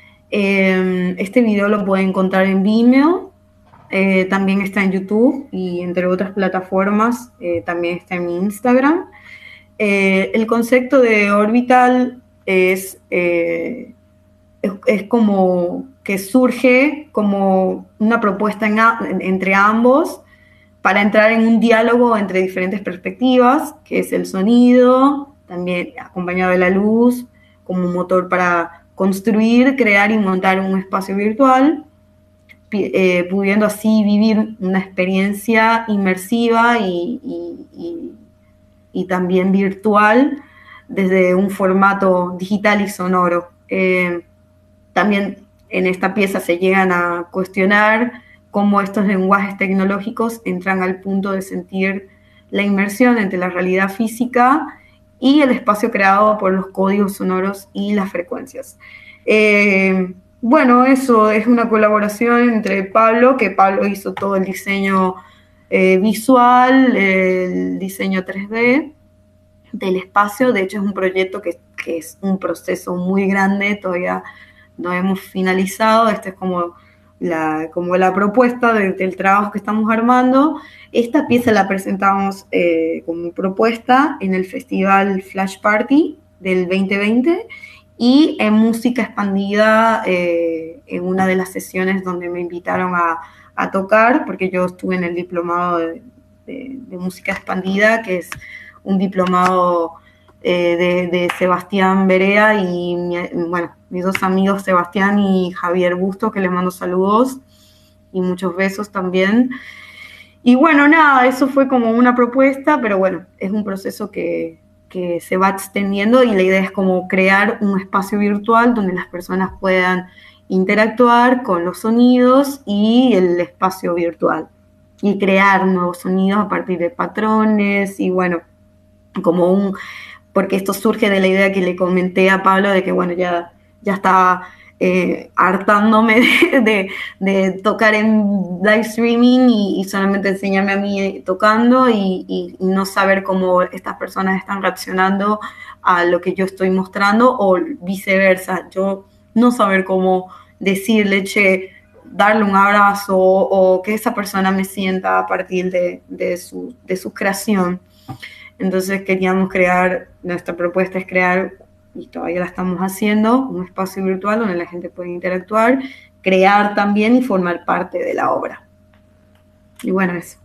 Eh, este video lo pueden encontrar en Vimeo, eh, también está en YouTube y entre otras plataformas, eh, también está en mi Instagram. Eh, el concepto de Orbital es, eh, es, es como que surge como una propuesta en a, entre ambos para entrar en un diálogo entre diferentes perspectivas, que es el sonido, también acompañado de la luz, como motor para construir, crear y montar un espacio virtual, eh, pudiendo así vivir una experiencia inmersiva y, y, y y también virtual desde un formato digital y sonoro. Eh, también en esta pieza se llegan a cuestionar cómo estos lenguajes tecnológicos entran al punto de sentir la inmersión entre la realidad física y el espacio creado por los códigos sonoros y las frecuencias. Eh, bueno, eso es una colaboración entre Pablo, que Pablo hizo todo el diseño Eh, visual, el diseño tres D del espacio. De hecho es un proyecto que, que es un proceso muy grande, todavía no hemos finalizado. Esta es como la, como la propuesta de, del trabajo que estamos armando. Esta pieza la presentamos eh, como propuesta en el festival Flash Party del veinte veinte y en Música Expandida, eh, en una de las sesiones donde me invitaron a a tocar, porque yo estuve en el diplomado de, de, de música expandida, que es un diplomado eh, de, de Sebastián Berea y mi, bueno, mis dos amigos Sebastián y Javier Busto, que les mando saludos y muchos besos también. Y bueno, nada, eso fue como una propuesta, pero bueno, es un proceso que, que se va extendiendo y la idea es como crear un espacio virtual donde las personas puedan interactuar con los sonidos y el espacio virtual y crear nuevos sonidos a partir de patrones y bueno, como un, porque esto surge de la idea que le comenté a Pablo de que bueno, ya, ya estaba eh, hartándome de, de, de tocar en live streaming y, y solamente enseñarme a mí tocando y, y, y no saber cómo estas personas están reaccionando a lo que yo estoy mostrando o viceversa, yo no saber cómo decirle, che, darle un abrazo o, o que esa persona me sienta a partir de, de, su, de su creación. Entonces queríamos crear, nuestra propuesta es crear, y todavía la estamos haciendo, un espacio virtual donde la gente puede interactuar, crear también y formar parte de la obra. Y bueno, eso.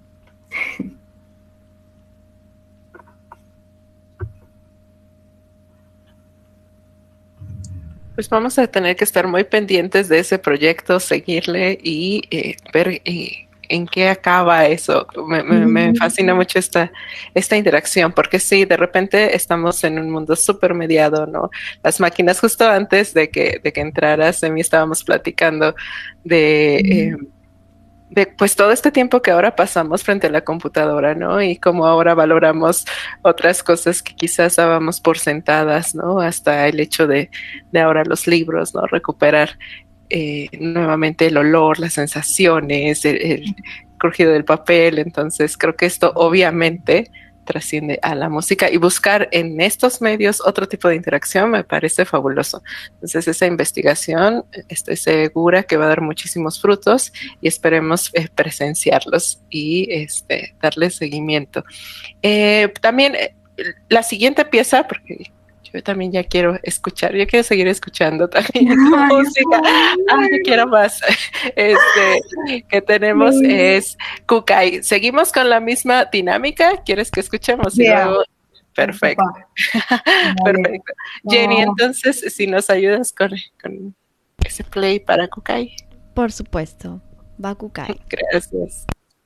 Pues vamos a tener que estar muy pendientes de ese proyecto, seguirle y eh, ver eh, en qué acaba eso. Me, me, me fascina mucho esta, esta interacción, porque sí, de repente estamos en un mundo súper mediado, ¿no? Las máquinas, justo antes de que, de que entraras, Emi, estábamos platicando de... Eh, de pues todo este tiempo que ahora pasamos frente a la computadora, ¿no? Y cómo ahora valoramos otras cosas que quizás dábamos por sentadas, ¿no? Hasta el hecho de, de ahora los libros, ¿no? Recuperar eh, nuevamente el olor, las sensaciones, el, el crujido del papel. Entonces creo que esto obviamente trasciende a la música, y buscar en estos medios otro tipo de interacción me parece fabuloso. Entonces esa investigación estoy segura que va a dar muchísimos frutos, y esperemos eh, presenciarlos y este, darle seguimiento. Eh, también eh, la siguiente pieza, porque yo también ya quiero escuchar, yo quiero seguir escuchando también tu Ay, música. Ah, yo quiero más. Este, que tenemos sí. es Kukai. ¿Seguimos con la misma dinámica? ¿Quieres que escuchemos? Y Yeah. luego... Perfecto. Perfecto. Jenny, entonces, si nos ayudas con, con ese play para Kukai. Por supuesto, va Kukai. Gracias.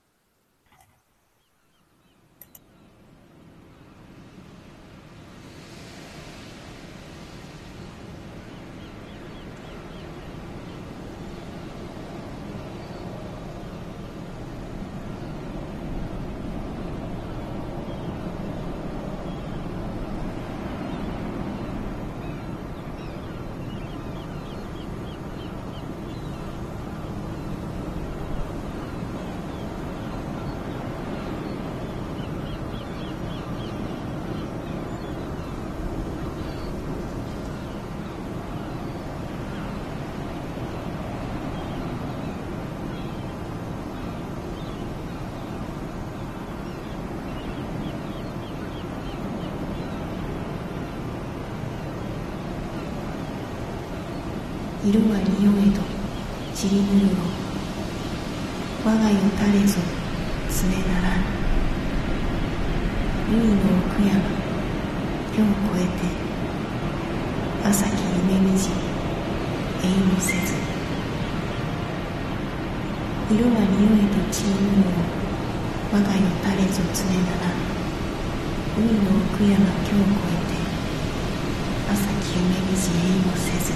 色は匂えど散りぬるを我が世垂れぞ常ならぬ海の奥山今日越えて朝き夢みじ永もせず色は匂えど散りぬるを我が世垂れぞ常ならぬ海の奥山今日越えて朝き夢みじ永もせず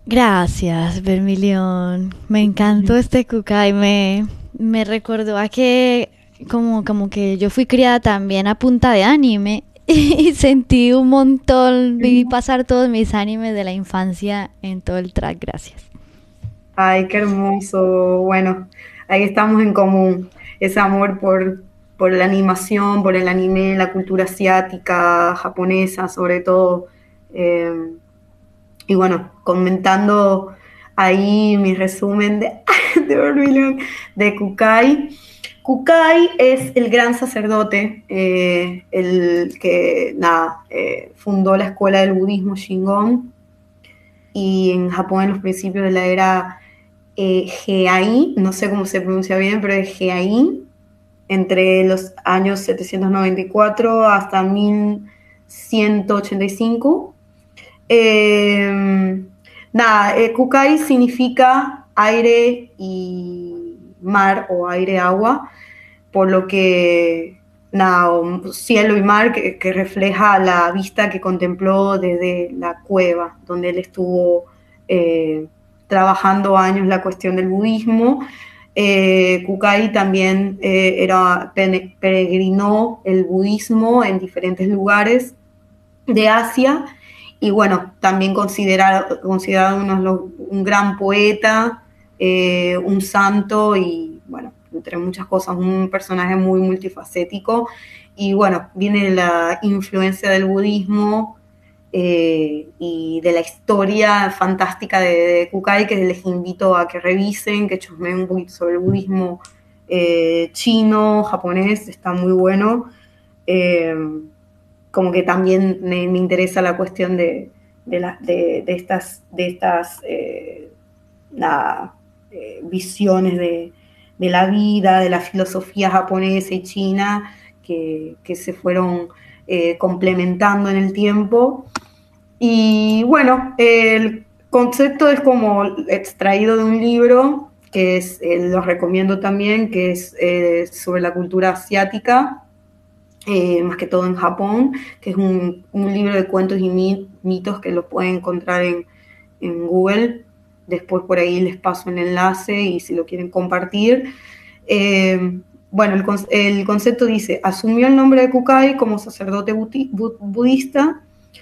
Gracias, Vermilion. Me encantó este Kukai. Me, me recordó a que como, como que yo fui criada también a punta de anime y sentí un montón, vi pasar todos mis animes de la infancia en todo el track. Gracias. Ay, qué hermoso. Bueno, ahí estamos en común. Ese amor por, por la animación, por el anime, la cultura asiática, japonesa, sobre todo. Eh, y bueno, comentando ahí mi resumen de, de Vermilion, de Kukai. Kukai es el gran sacerdote, eh, el que nada, eh, fundó la escuela del budismo Shingon, y en Japón en los principios de la era eh, Heian, no sé cómo se pronuncia bien, pero es Heian, entre los años setecientos noventa y cuatro hasta mil ciento ochenta y cinco. Eh, nada, eh, Kukai significa aire y mar o aire-agua, por lo que nada, cielo y mar que, que refleja la vista que contempló desde la cueva, donde él estuvo eh, trabajando años la cuestión del budismo. Eh, Kukai también eh, era, peregrinó el budismo en diferentes lugares de Asia, y bueno, también considerado, considerado uno, un gran poeta, eh, un santo y bueno, entre muchas cosas, un personaje muy multifacético. Y bueno, viene la influencia del budismo eh, y de la historia fantástica de, de Kukai, que les invito a que revisen, que chusmeen un poquito sobre el budismo eh, chino, japonés, está muy bueno. Eh, como que también me, me interesa la cuestión de, de, la, de, de estas, de estas eh, la, eh, visiones de, de la vida, de la filosofía japonesa y china, que, que se fueron eh, complementando en el tiempo. Y bueno, el concepto es como extraído de un libro, que es, eh, lo recomiendo también, que es eh, sobre la cultura asiática, Eh, más que todo en Japón, que es un, un libro de cuentos y mitos que lo pueden encontrar en, en Google. Después por ahí les paso el enlace y si lo quieren compartir. Eh, bueno, el, el concepto dice: asumió el nombre de Kukai como sacerdote budi budista,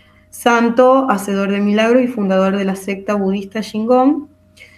santo, hacedor de milagros y fundador de la secta budista Shingon.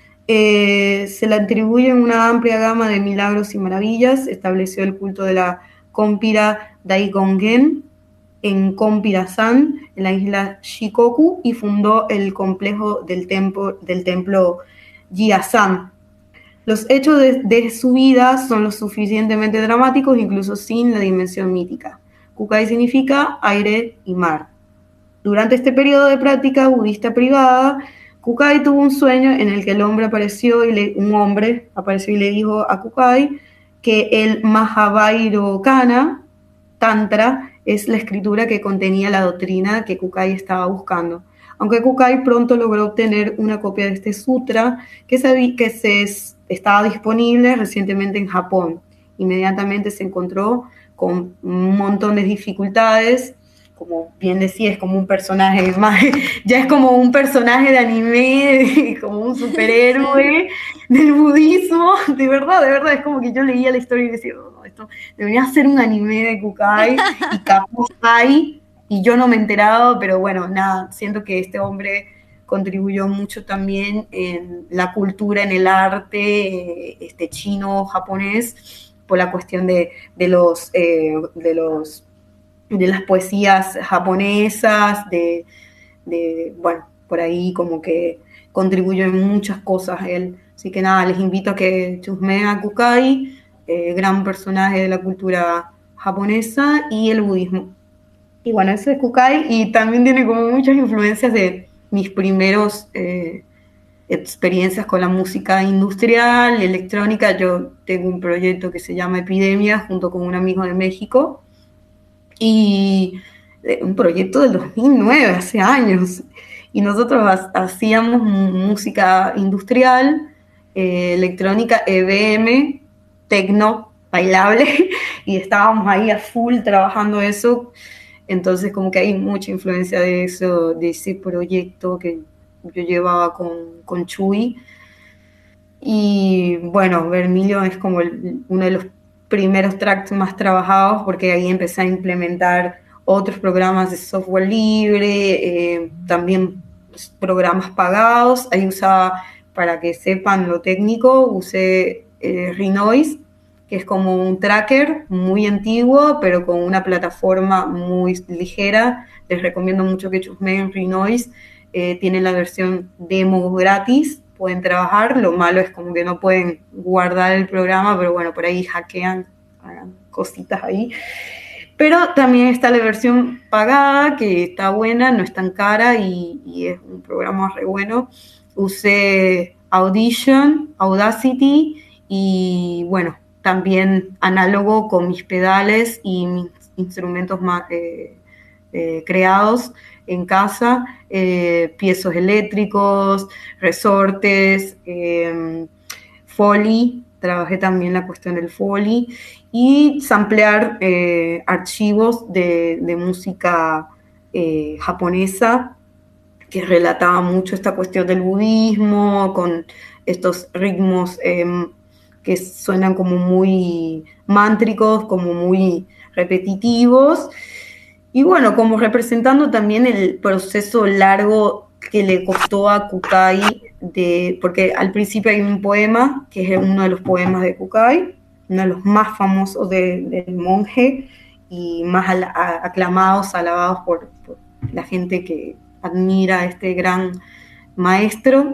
Eh, se le atribuyen una amplia gama de milagros y maravillas. Estableció el culto de la Kompira Daigongen en Kompira-san, en la isla Shikoku, y fundó el complejo del, templo, del templo Jiasan. Los hechos de, de su vida son lo suficientemente dramáticos, incluso sin la dimensión mítica. Kukai significa aire y mar. Durante este periodo de práctica budista privada, Kukai tuvo un sueño en el que el hombre apareció y le, un hombre apareció y le dijo a Kukai que el Mahavairokkana Tantra es la escritura que contenía la doctrina que Kukai estaba buscando. Aunque Kukai pronto logró obtener una copia de este sutra que, se, que se, estaba disponible recientemente en Japón. Inmediatamente se encontró con un montón de dificultades. Como bien decía, es como un personaje más, ya es como un personaje de anime, como un superhéroe del budismo, de verdad, de verdad, es como que yo leía la historia y decía, oh, esto debería ser un anime de Kukai, y capaz hay, y yo no me he enterado, pero bueno, nada, siento que este hombre contribuyó mucho también en la cultura, en el arte este, chino, japonés, por la cuestión de, de los, eh, de los de las poesías japonesas, de, de, bueno, por ahí como que contribuyó en muchas cosas él. Así que nada, les invito a que chusmeen a Kukai, eh, gran personaje de la cultura japonesa y el budismo. Y bueno, ese es Kukai, y también tiene como muchas influencias de mis primeros eh, experiencias con la música industrial, electrónica. Yo tengo un proyecto que se llama Epidemia, junto con un amigo de México, y un proyecto del dos mil nueve, hace años, y nosotros hacíamos música industrial, eh, electrónica, E D M, tecno, bailable, y estábamos ahí a full trabajando eso. Entonces como que hay mucha influencia de eso, de ese proyecto que yo llevaba con, con Chuy. Y bueno, Vermilion es como el, uno de los primeros tracks más trabajados, porque ahí empecé a implementar otros programas de software libre, eh, también programas pagados. Ahí usaba, para que sepan lo técnico, usé eh, Renoise, que es como un tracker muy antiguo, pero con una plataforma muy ligera. Les recomiendo mucho que chusmeen Renoise. Eh, tienen la versión demo gratis, pueden trabajar. Lo malo es como que no pueden guardar el programa, pero bueno, por ahí hackean, hagan cositas ahí. Pero también está la versión pagada, que está buena, no es tan cara y, y es un programa re bueno. Usé Audition, Audacity y bueno, también análogo con mis pedales y mis instrumentos más, eh, eh, creados en casa, eh, piezos eléctricos, resortes, eh, Foley, trabajé también la cuestión del Foley, y samplear eh, archivos de, de música eh, japonesa, que relataba mucho esta cuestión del budismo, con estos ritmos eh, que suenan como muy mántricos, como muy repetitivos. Y bueno, como representando también el proceso largo que le costó a Kukai, de, porque al principio hay un poema, que es uno de los poemas de Kukai, uno de los más famosos de, del monje y más al, a, aclamados, alabados por, por la gente que admira a este gran maestro.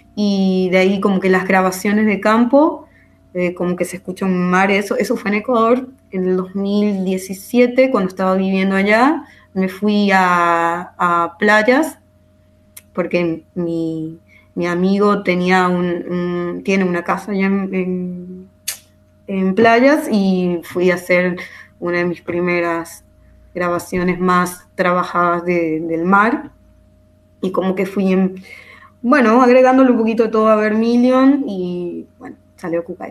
Y de ahí como que las grabaciones de campo, eh, como que se escucha un mar, eso, eso fue en Ecuador en el dos mil diecisiete, cuando estaba viviendo allá. Me fui a, a playas, porque mi, mi amigo tenía un, un, tiene una casa allá en, en, en playas, y fui a hacer una de mis primeras grabaciones más trabajadas de, del mar, y como que fui, en, bueno, agregándole un poquito de todo a Vermilion, y bueno, salió Kukai.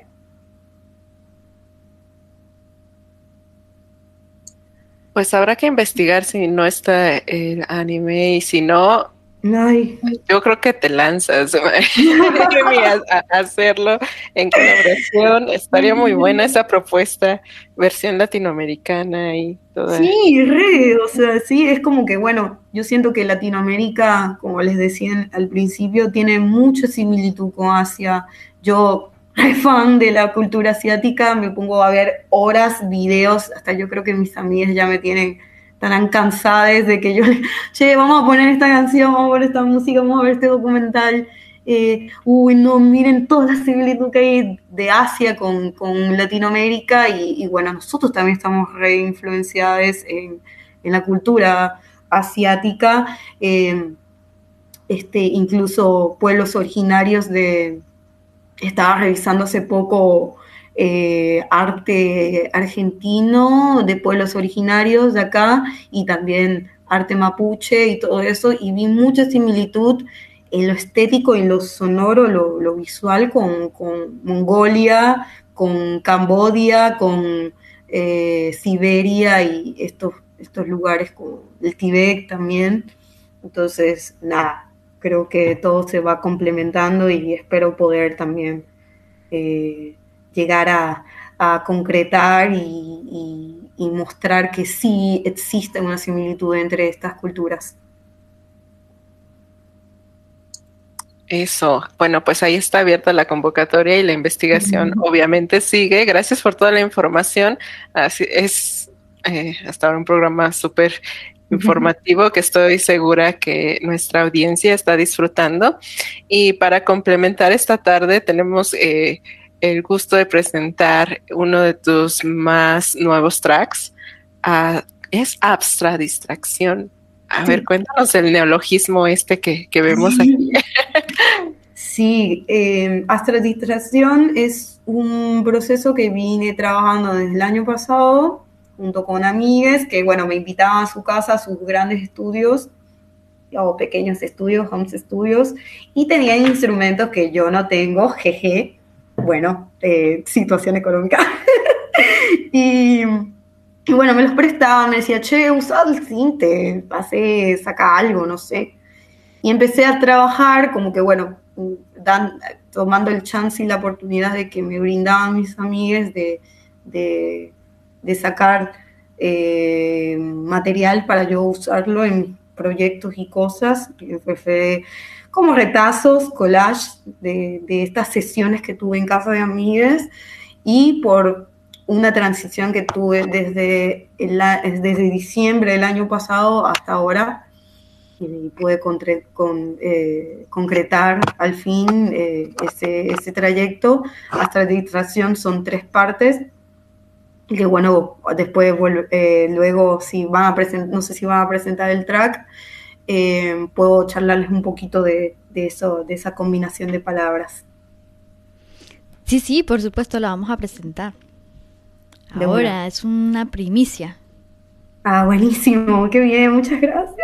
Pues habrá que investigar si no está el anime, y si no, Ay. yo creo que te lanzas a, a hacerlo en colaboración. Estaría muy buena esa propuesta, versión latinoamericana y todo. Sí, re, o sea, sí, es como que, bueno, yo siento que Latinoamérica, como les decía al principio, tiene mucha similitud con Asia. Yo, re fan de la cultura asiática, me pongo a ver horas, videos, hasta yo creo que mis amigas ya me tienen, estarán cansadas de que yo, che, vamos a poner esta canción, vamos a poner esta música, vamos a ver este documental. Eh, uy, no, miren toda la similitud que hay de Asia con, con Latinoamérica, y, y bueno, nosotros también estamos re influenciados en, en la cultura asiática, eh, este, incluso pueblos originarios de, estaba revisando hace poco eh, arte argentino de pueblos originarios de acá, y también arte mapuche y todo eso, y vi mucha similitud en lo estético y lo sonoro, lo, lo visual con, con Mongolia, con Camboya, con eh, Siberia y estos, estos lugares, como el Tíbet también. Entonces, nada, creo que todo se va complementando, y espero poder también eh, llegar a, a concretar y, y, y mostrar que sí existe una similitud entre estas culturas. Eso, bueno, pues ahí está abierta la convocatoria y la investigación uh-huh. obviamente sigue. Gracias por toda la información. Así es, eh, hasta ahora un programa súper informativo que estoy segura que nuestra audiencia está disfrutando. Y para complementar esta tarde tenemos eh, el gusto de presentar uno de tus más nuevos tracks. Uh, es Abstra Distracción. A sí. ver, cuéntanos el neologismo este que, que vemos aquí. Sí, eh, Abstra Distracción es un proceso que vine trabajando desde el año pasado junto con amigas que, bueno, me invitaban a su casa, a sus grandes estudios o pequeños estudios, home studios, y tenían instrumentos que yo no tengo, jeje, bueno, eh, situación económica. y... Y bueno, me los prestaba, me decía, che, usa el cinte, hace, saca algo, no sé. Y empecé a trabajar como que, bueno, dan, tomando el chance y la oportunidad de que me brindaban mis amigues de, de, de sacar eh, material para yo usarlo en mis proyectos y cosas. Fue, fue como retazos, collage de, de estas sesiones que tuve en casa de amigues, y por una transición que tuve desde, el, desde diciembre del año pasado hasta ahora, y pude contre, con, eh, concretar al fin eh, ese, ese trayecto. Hasta la distracción son tres partes, y que bueno, después vuelve, eh, luego si van a presentar, no sé si van a presentar el track, eh, puedo charlarles un poquito de, de eso, de esa combinación de palabras. Sí, sí, por supuesto la vamos a presentar. De Ahora buena. es una primicia. Ah, buenísimo, qué bien, muchas gracias.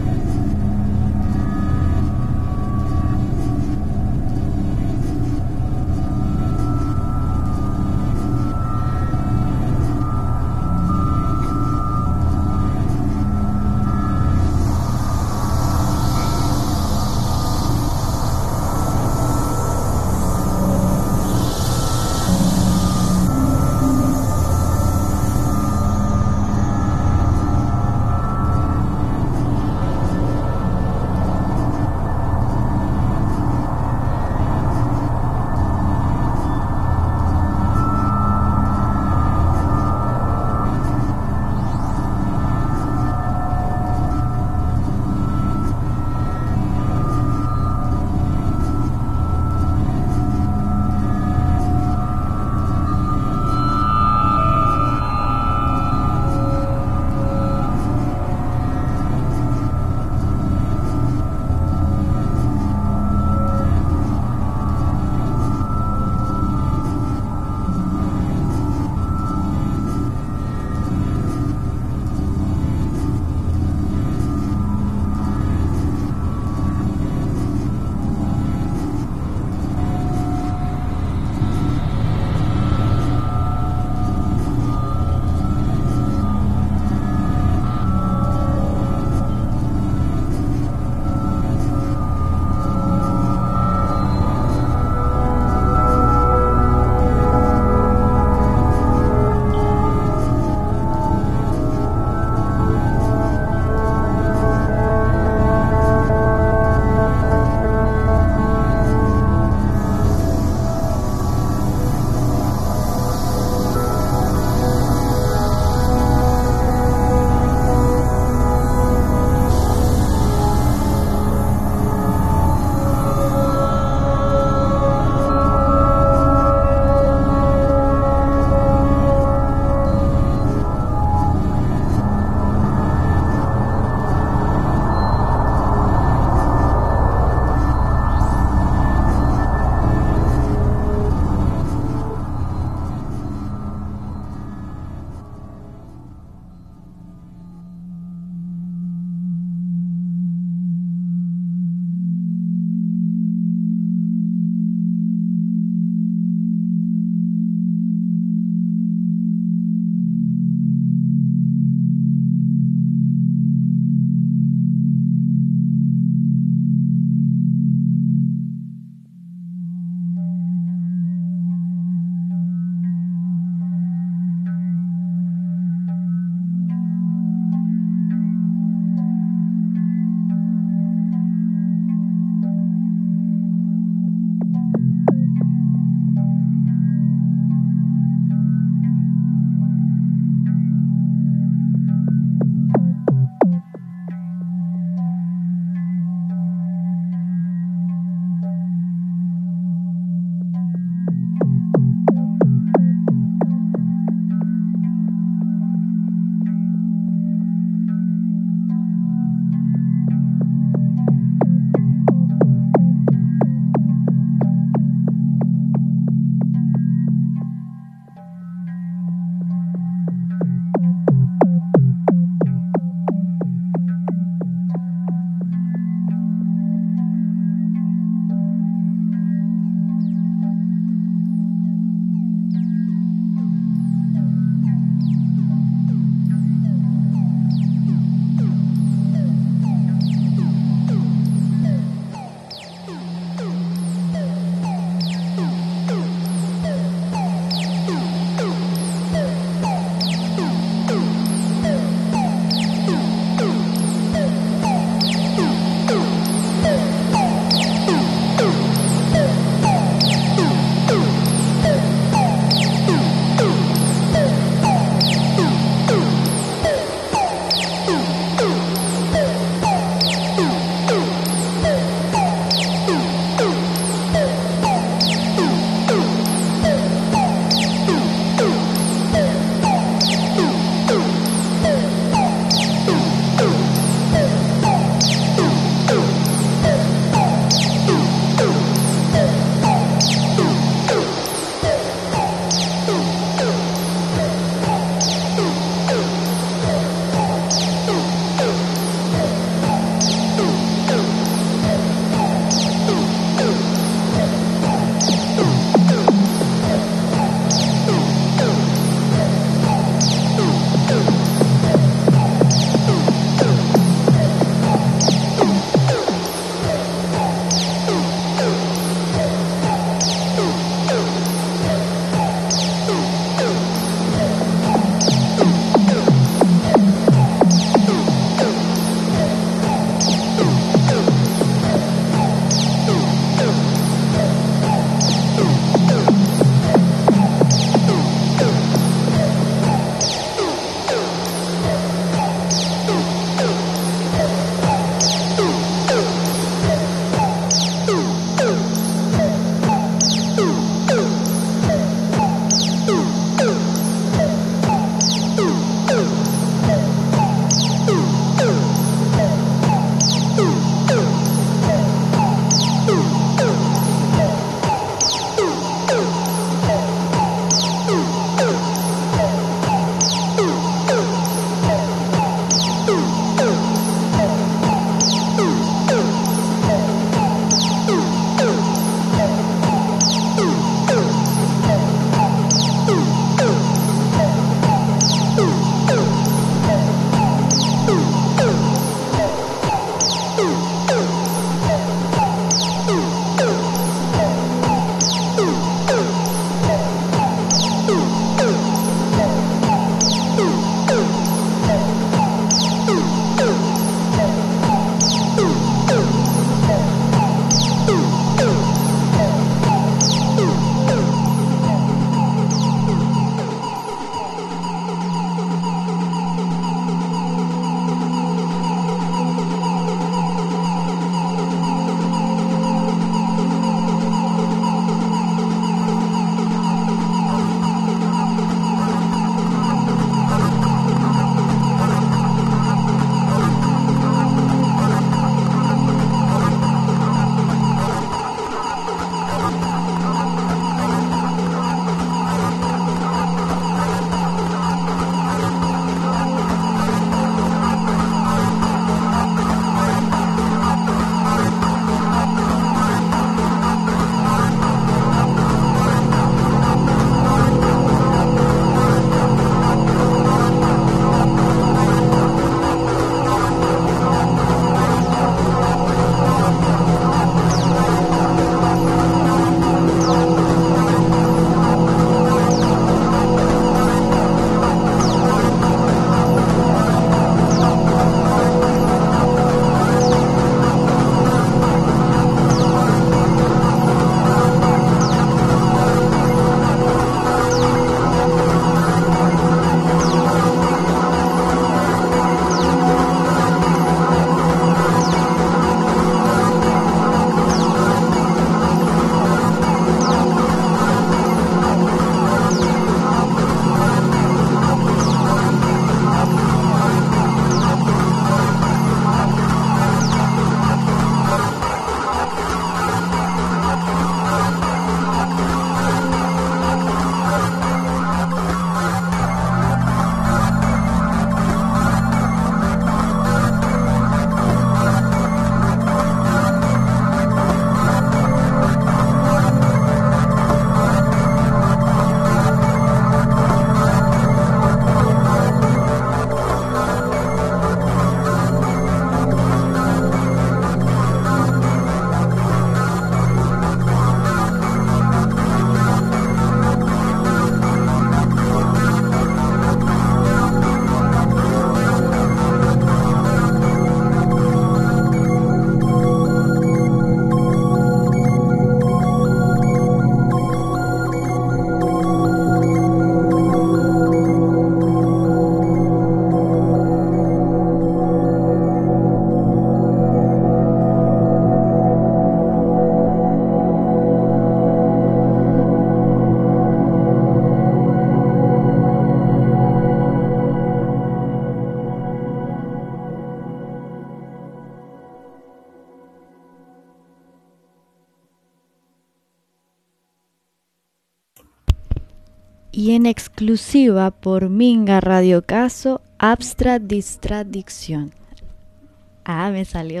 y en exclusiva por Minga Radio Caso, Abstract Distracción. Ah, me salió.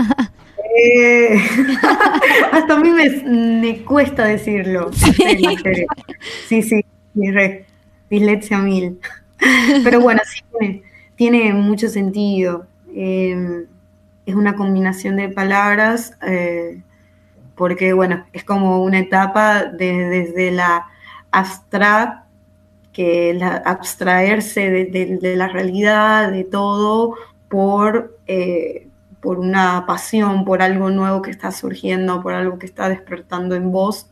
Eh, hasta a mí me, me cuesta decirlo. Sí, sí, sí, sí, re, dislexia mil. Pero bueno, sí, tiene, tiene mucho sentido. Eh, es una combinación de palabras, eh, porque bueno, es como una etapa de, desde la abstract, que es la, abstraerse de, de, de la realidad, de todo, por... Eh, por una pasión, por algo nuevo que está surgiendo, por algo que está despertando en vos,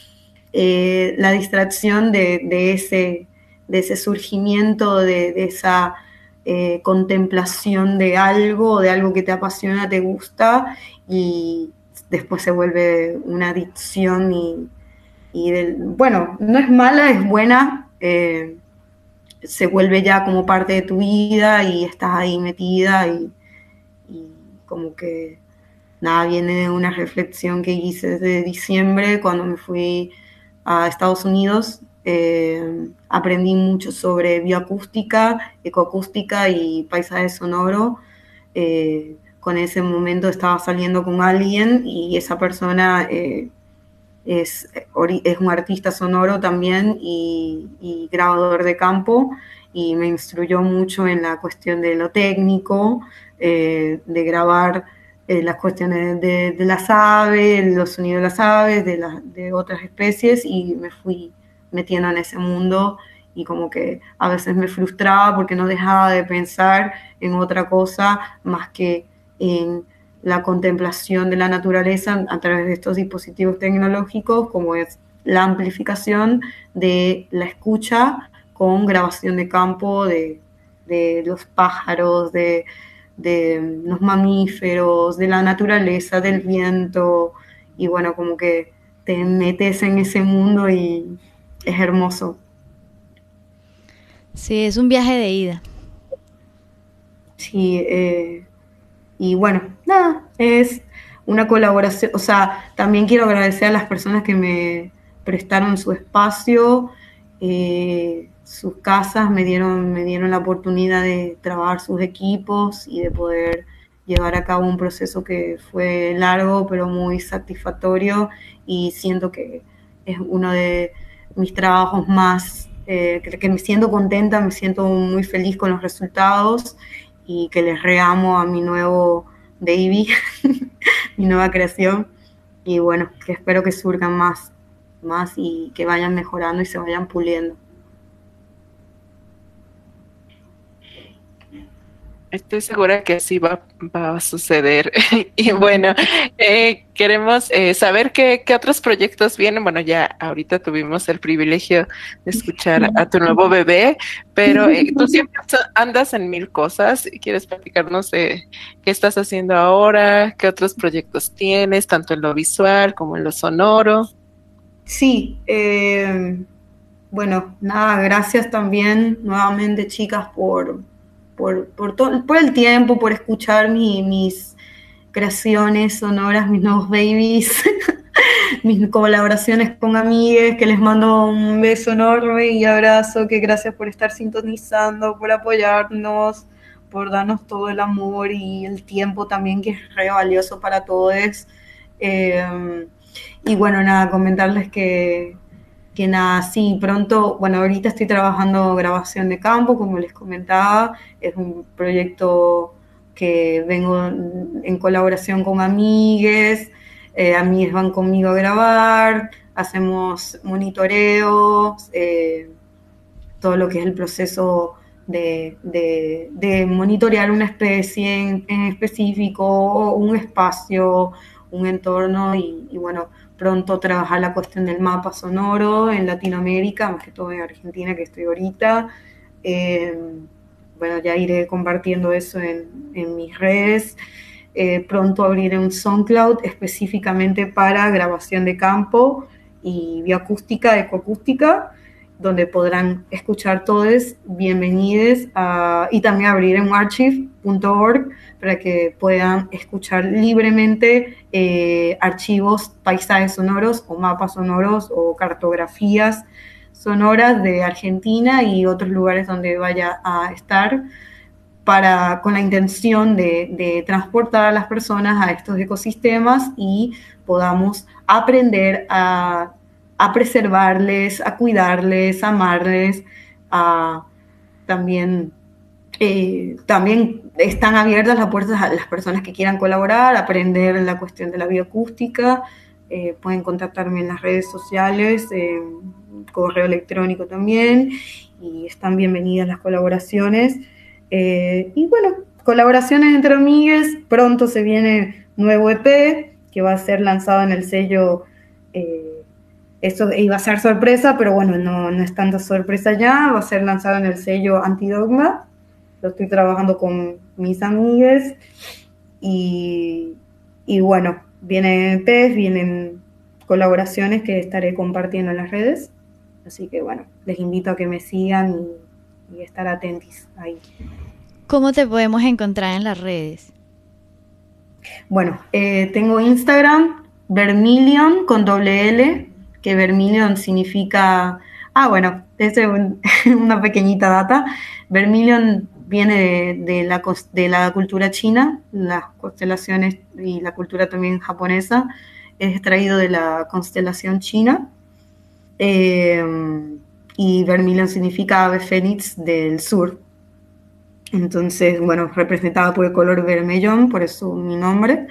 eh, la distracción de, de, ese, de ese surgimiento, de, de esa eh, contemplación de algo, de algo que te apasiona, te gusta, y después se vuelve una adicción y, y del, bueno, no es mala, es buena, eh, se vuelve ya como parte de tu vida y estás ahí metida y, y como que nada, viene de una reflexión que hice desde diciembre cuando me fui a Estados Unidos. Eh, aprendí mucho sobre bioacústica, ecoacústica y paisaje sonoro. Eh, con ese momento estaba saliendo con alguien y esa persona eh, es, es un artista sonoro también y, y grabador de campo, y me instruyó mucho en la cuestión de lo técnico, eh, de grabar eh, las cuestiones de, de las aves, los sonidos de las aves, de, la, de otras especies, y me fui metiendo en ese mundo y como que a veces me frustraba porque no dejaba de pensar en otra cosa más que en la contemplación de la naturaleza a través de estos dispositivos tecnológicos, como es la amplificación de la escucha con grabación de campo de, de los pájaros, de, de los mamíferos, de la naturaleza, del viento, y bueno, como que te metes en ese mundo y es hermoso. Sí, es un viaje de ida. Sí, eh, y bueno, nada, es una colaboración, o sea, también quiero agradecer a las personas que me prestaron su espacio, eh, sus casas, me dieron, me dieron la oportunidad de trabajar sus equipos y de poder llevar a cabo un proceso que fue largo pero muy satisfactorio, y siento que es uno de mis trabajos más, eh, que, que me siento contenta, me siento muy feliz con los resultados, y que les reamo a mi nuevo baby, mi nueva creación, y bueno, que espero que surjan más, más y que vayan mejorando y se vayan puliendo. Estoy segura que así va, va a suceder. Y bueno, eh, queremos eh, saber qué, qué otros proyectos vienen. Bueno, ya ahorita tuvimos el privilegio de escuchar a tu nuevo bebé, pero eh, tú siempre andas en mil cosas. ¿Quieres platicarnos de qué estás haciendo ahora? ¿Qué otros proyectos tienes, tanto en lo visual como en lo sonoro? Sí, eh, bueno, nada, gracias también nuevamente, chicas, por... Por, por, todo, por el tiempo, por escuchar mi, mis creaciones sonoras, mis nuevos babies, mis colaboraciones con amigues, que les mando un beso enorme y abrazo, que gracias por estar sintonizando, por apoyarnos, por darnos todo el amor y el tiempo también, que es re valioso para todos. Eh, y bueno, nada, comentarles que que nada, sí, pronto, bueno, ahorita estoy trabajando grabación de campo, como les comentaba, es un proyecto que vengo en colaboración con amigues, eh, amigues van conmigo a grabar, hacemos monitoreos, eh, todo lo que es el proceso de, de, de monitorear una especie en, en específico, un espacio, un entorno, y, y bueno, pronto trabajar la cuestión del mapa sonoro en Latinoamérica, más que todo en Argentina, que estoy ahorita. Eh, bueno, ya iré compartiendo eso en, en mis redes. Eh, pronto abriré un SoundCloud específicamente para grabación de campo y bioacústica, ecoacústica, donde podrán escuchar todos, bienvenidos, a, y también abriré un archive punto org para que puedan escuchar libremente eh, archivos, paisajes sonoros o mapas sonoros o cartografías sonoras de Argentina y otros lugares donde vaya a estar, para, con la intención de, de transportar a las personas a estos ecosistemas y podamos aprender a, a preservarles, a cuidarles, a amarles, a también... Eh, también están abiertas las puertas a las personas que quieran colaborar, aprender la cuestión de la bioacústica. Eh, pueden contactarme en las redes sociales, eh, correo electrónico también, y están bienvenidas las colaboraciones. Eh, y bueno, colaboraciones entre amigues. Pronto se viene nuevo E P que va a ser lanzado en el sello. Eh, Esto iba a ser sorpresa, pero bueno, no, no es tanta sorpresa ya. Va a ser lanzado en el sello Antidogma. Lo estoy trabajando con mis amigues. Y, y bueno, vienen E Pes, vienen colaboraciones que estaré compartiendo en las redes. Así que bueno, les invito a que me sigan y, y estar atentos ahí. ¿Cómo te podemos encontrar en las redes? Bueno, eh, tengo Instagram, Vermilion con doble L, que Vermilion significa... Ah, bueno, es un, una pequeñita data. Vermilion viene de, de, la, de la cultura china, las constelaciones y la cultura también japonesa. Es extraído de la constelación china. Eh, y Vermilion significa ave fénix del sur. Entonces, bueno, representada por el color vermellón, por eso mi nombre.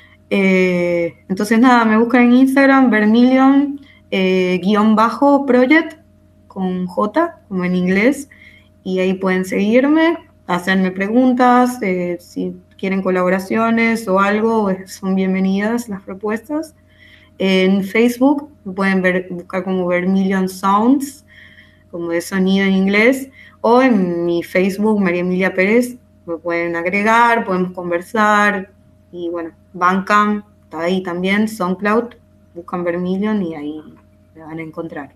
Eh, entonces, nada, me buscan en Instagram, Vermilion, eh, guión bajo, project, con J, como en inglés, y ahí pueden seguirme, hacerme preguntas, eh, si quieren colaboraciones o algo, son bienvenidas las propuestas. En Facebook me pueden ver, buscar como Vermilion Sounds, como de sonido en inglés, o en mi Facebook, María Emilia Pérez, me pueden agregar, podemos conversar, y bueno, Bandcamp está ahí también, SoundCloud, buscan Vermilion y ahí me van a encontrar.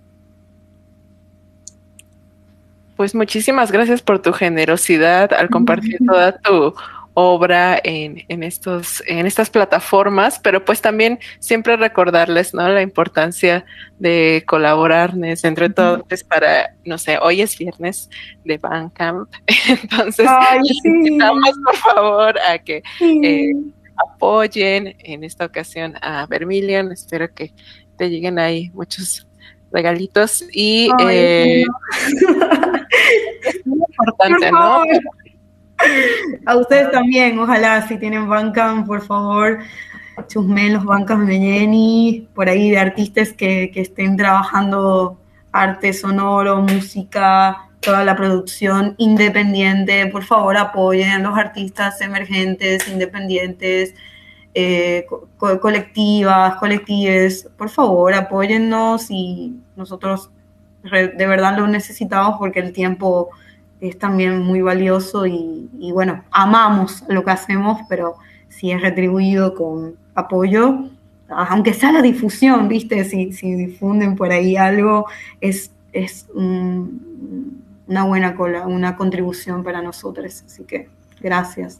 Pues muchísimas gracias por tu generosidad al compartir toda tu obra en, en, estos, en estas plataformas, pero pues también siempre recordarles, ¿no?, la importancia de colaborarles entre todos para, no sé, hoy es viernes de Bandcamp, entonces Ay, les sí. invitamos por favor a que Sí. eh, apoyen en esta ocasión a Vermilion. Espero que te lleguen ahí muchos regalitos y Ay, eh, no. es muy importante, Por ¿no? favor. A ustedes también, ojalá, si tienen Bandcamp, por favor, chusmen los Bandcamp de Jenny, por ahí de artistas que, que estén trabajando arte sonoro, música, toda la producción independiente. Por favor, apoyen a los artistas emergentes, independientes, eh, co- colectivas, colectives. Por favor, apóyennos, y nosotros re- de verdad lo necesitamos, porque el tiempo es también muy valioso y, y bueno, amamos lo que hacemos, pero si es retribuido con apoyo, aunque sea la difusión, ¿viste? Si, si difunden por ahí algo, es, es un, una buena cola, una contribución para nosotros. Así que gracias.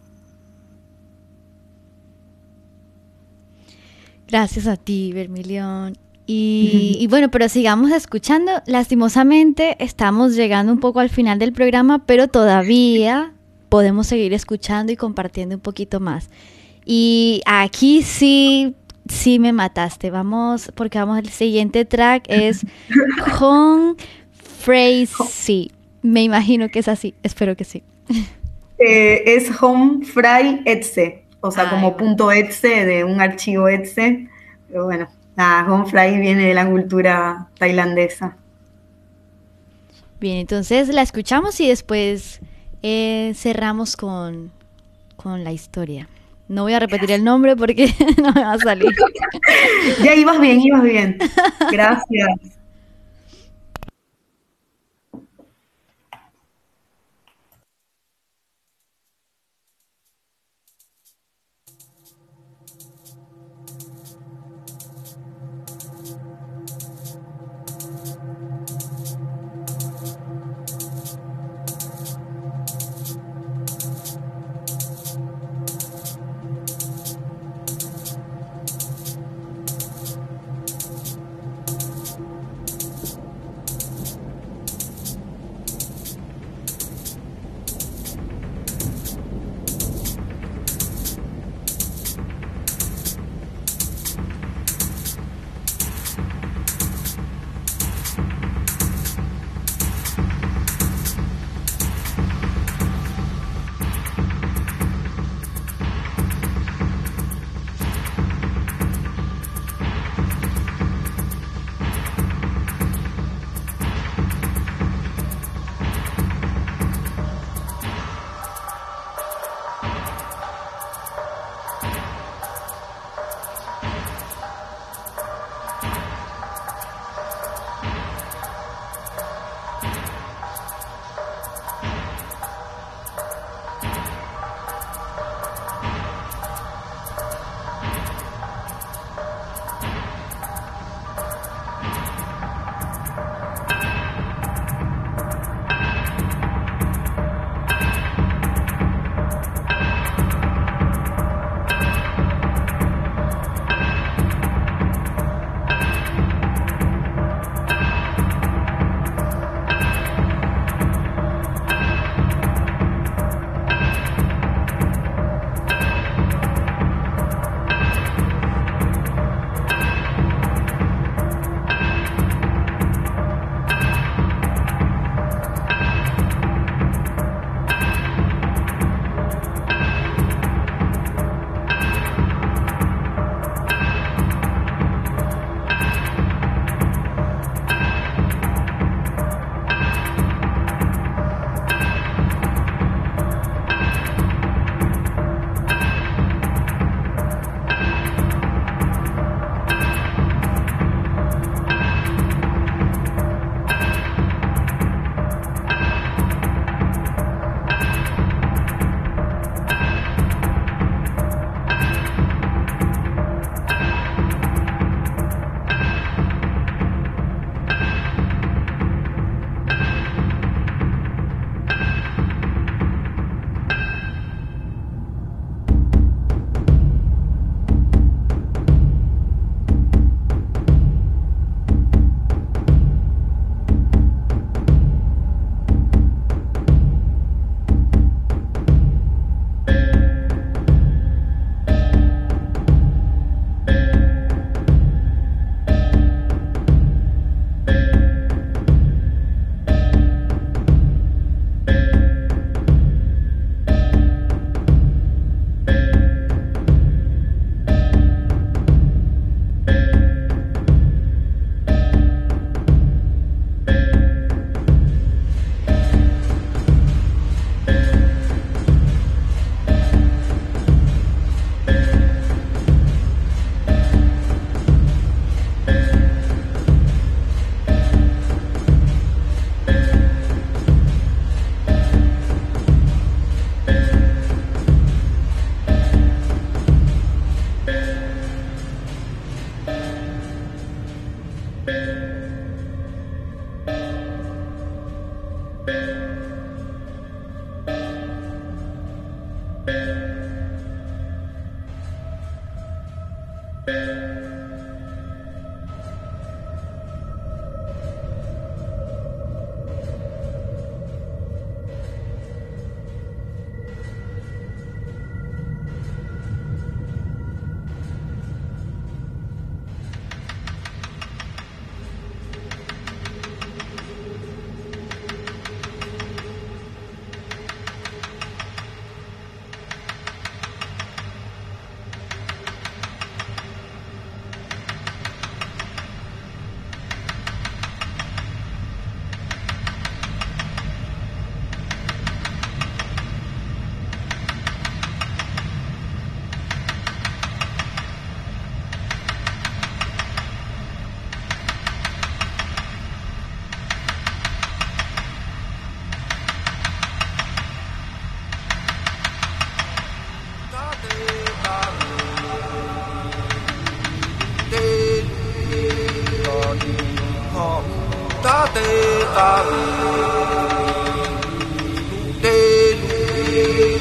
Gracias a ti, Vermilion. Y, y bueno, pero sigamos escuchando. Lastimosamente estamos llegando un poco al final del programa, pero todavía podemos seguir escuchando y compartiendo un poquito más. Y aquí sí, sí me mataste. Vamos, porque vamos al siguiente track, es Home Phrase. Me imagino que es así, espero que sí. Eh, es Home Fry Etse, o sea, Ay, como bueno. punto .etse de un archivo Etse, pero bueno. Nada, Home Fry viene de la cultura tailandesa. Bien, entonces la escuchamos y después eh, cerramos con, con la historia. No voy a repetir el nombre porque no me va a salir. Ya ibas bien, ibas bien. Gracias.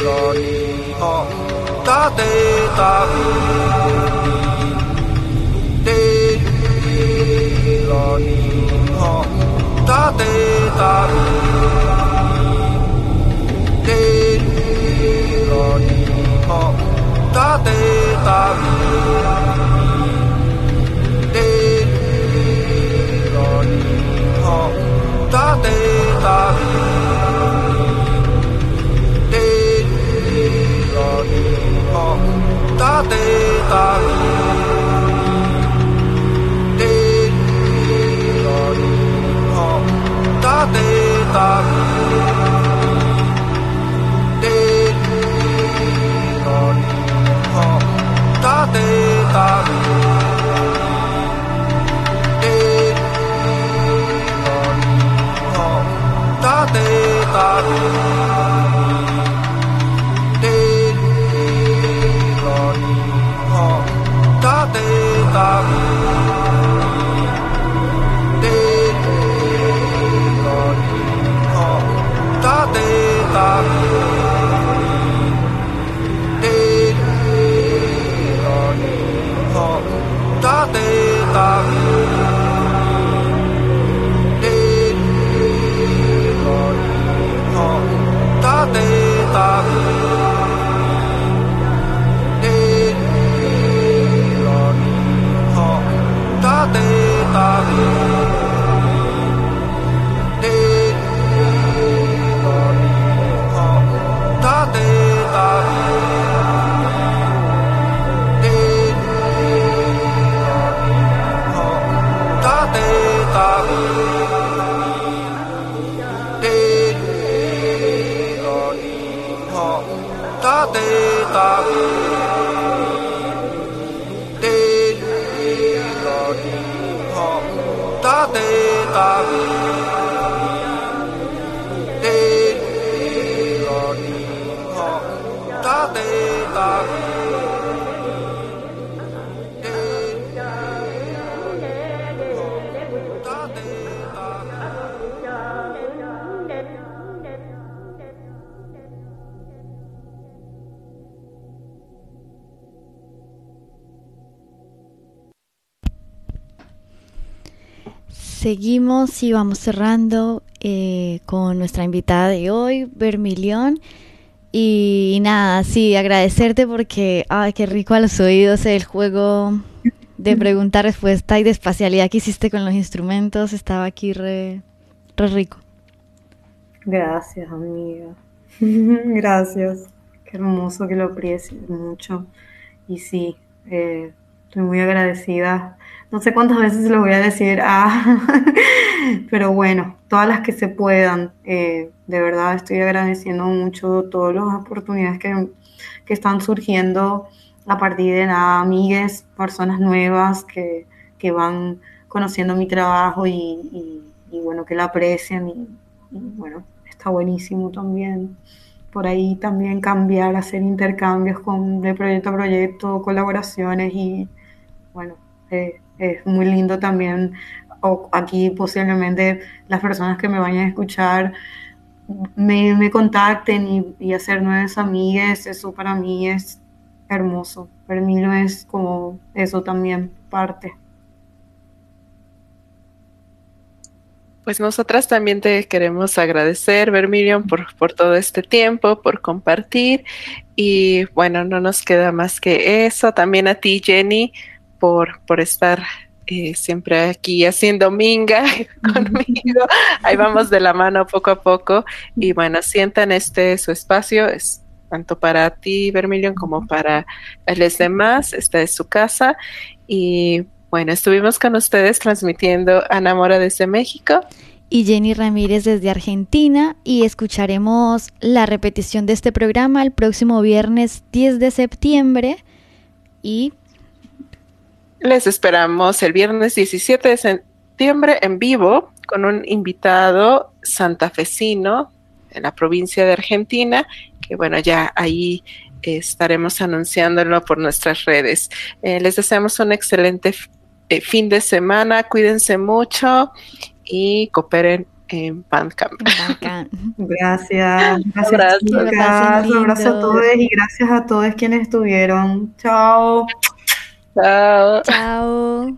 Seguimos y vamos cerrando eh, con nuestra invitada de hoy, Vermilion. Y, y nada, sí, agradecerte porque, ay, qué rico a los oídos el juego de pregunta-respuesta y de espacialidad que hiciste con los instrumentos. Estaba aquí re, re rico. Gracias, amiga. Gracias. Qué hermoso que lo aprecies mucho. Y sí, eh, estoy muy agradecida. No sé cuántas veces se lo voy a decir, ah, pero bueno, todas las que se puedan. Eh, de verdad estoy agradeciendo mucho todas las oportunidades que, que están surgiendo a partir de nada, amigues, personas nuevas que, que van conociendo mi trabajo y, y, y bueno, que la aprecian y, y bueno, está buenísimo también. Por ahí también cambiar, hacer intercambios con, de proyecto a proyecto, colaboraciones y bueno, eh, es muy lindo también. O aquí posiblemente las personas que me vayan a escuchar me, me contacten y, y hacer nuevas amigas. Eso para mí es hermoso. Para mí no es como eso también parte. Pues nosotras también te queremos agradecer, Vermilion, por, por todo este tiempo, por compartir. Y bueno, no nos queda más que eso. También a ti, Jenny, por, por estar eh, siempre aquí haciendo minga conmigo. Ahí vamos de la mano poco a poco. Y bueno, sientan este su espacio. Es tanto para ti, Vermilion, como para los demás. Esta es su casa. Y bueno, estuvimos con ustedes transmitiendo Ana Mora desde México. Y Jenny Ramírez desde Argentina, y escucharemos la repetición de este programa el próximo viernes diez de septiembre. Y les esperamos el viernes diecisiete de septiembre en vivo con un invitado santafesino en la provincia de Argentina, que bueno, ya ahí estaremos anunciándolo por nuestras redes. Eh, les deseamos un excelente Eh, fin de semana, cuídense mucho y cooperen en Bandcamp. Bacán. Gracias, gracias abrazo. Que lo chicas, pasen un abrazo a lindo. todos y gracias a todos quienes estuvieron. Chao. Chao. Chao.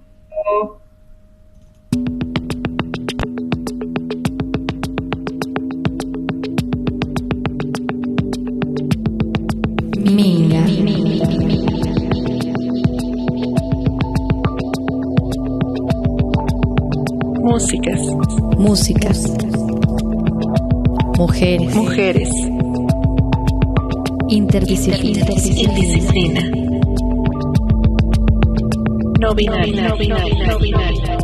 Minga. Músicas, Músicas. Mujeres. mujeres, Interdisciplina. indisciplina, no binaria, no binaria, no binaria,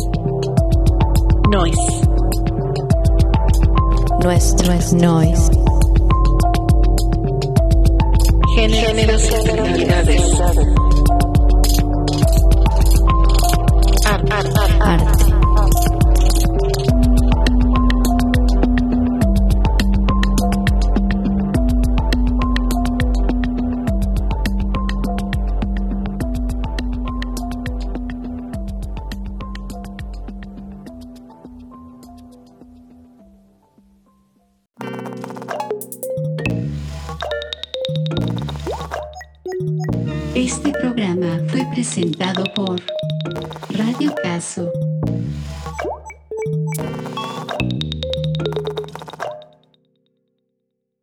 noise, Nuestro es noise. géneros y finalidades, arte, Arte. Este programa fue presentado por Radio Caso.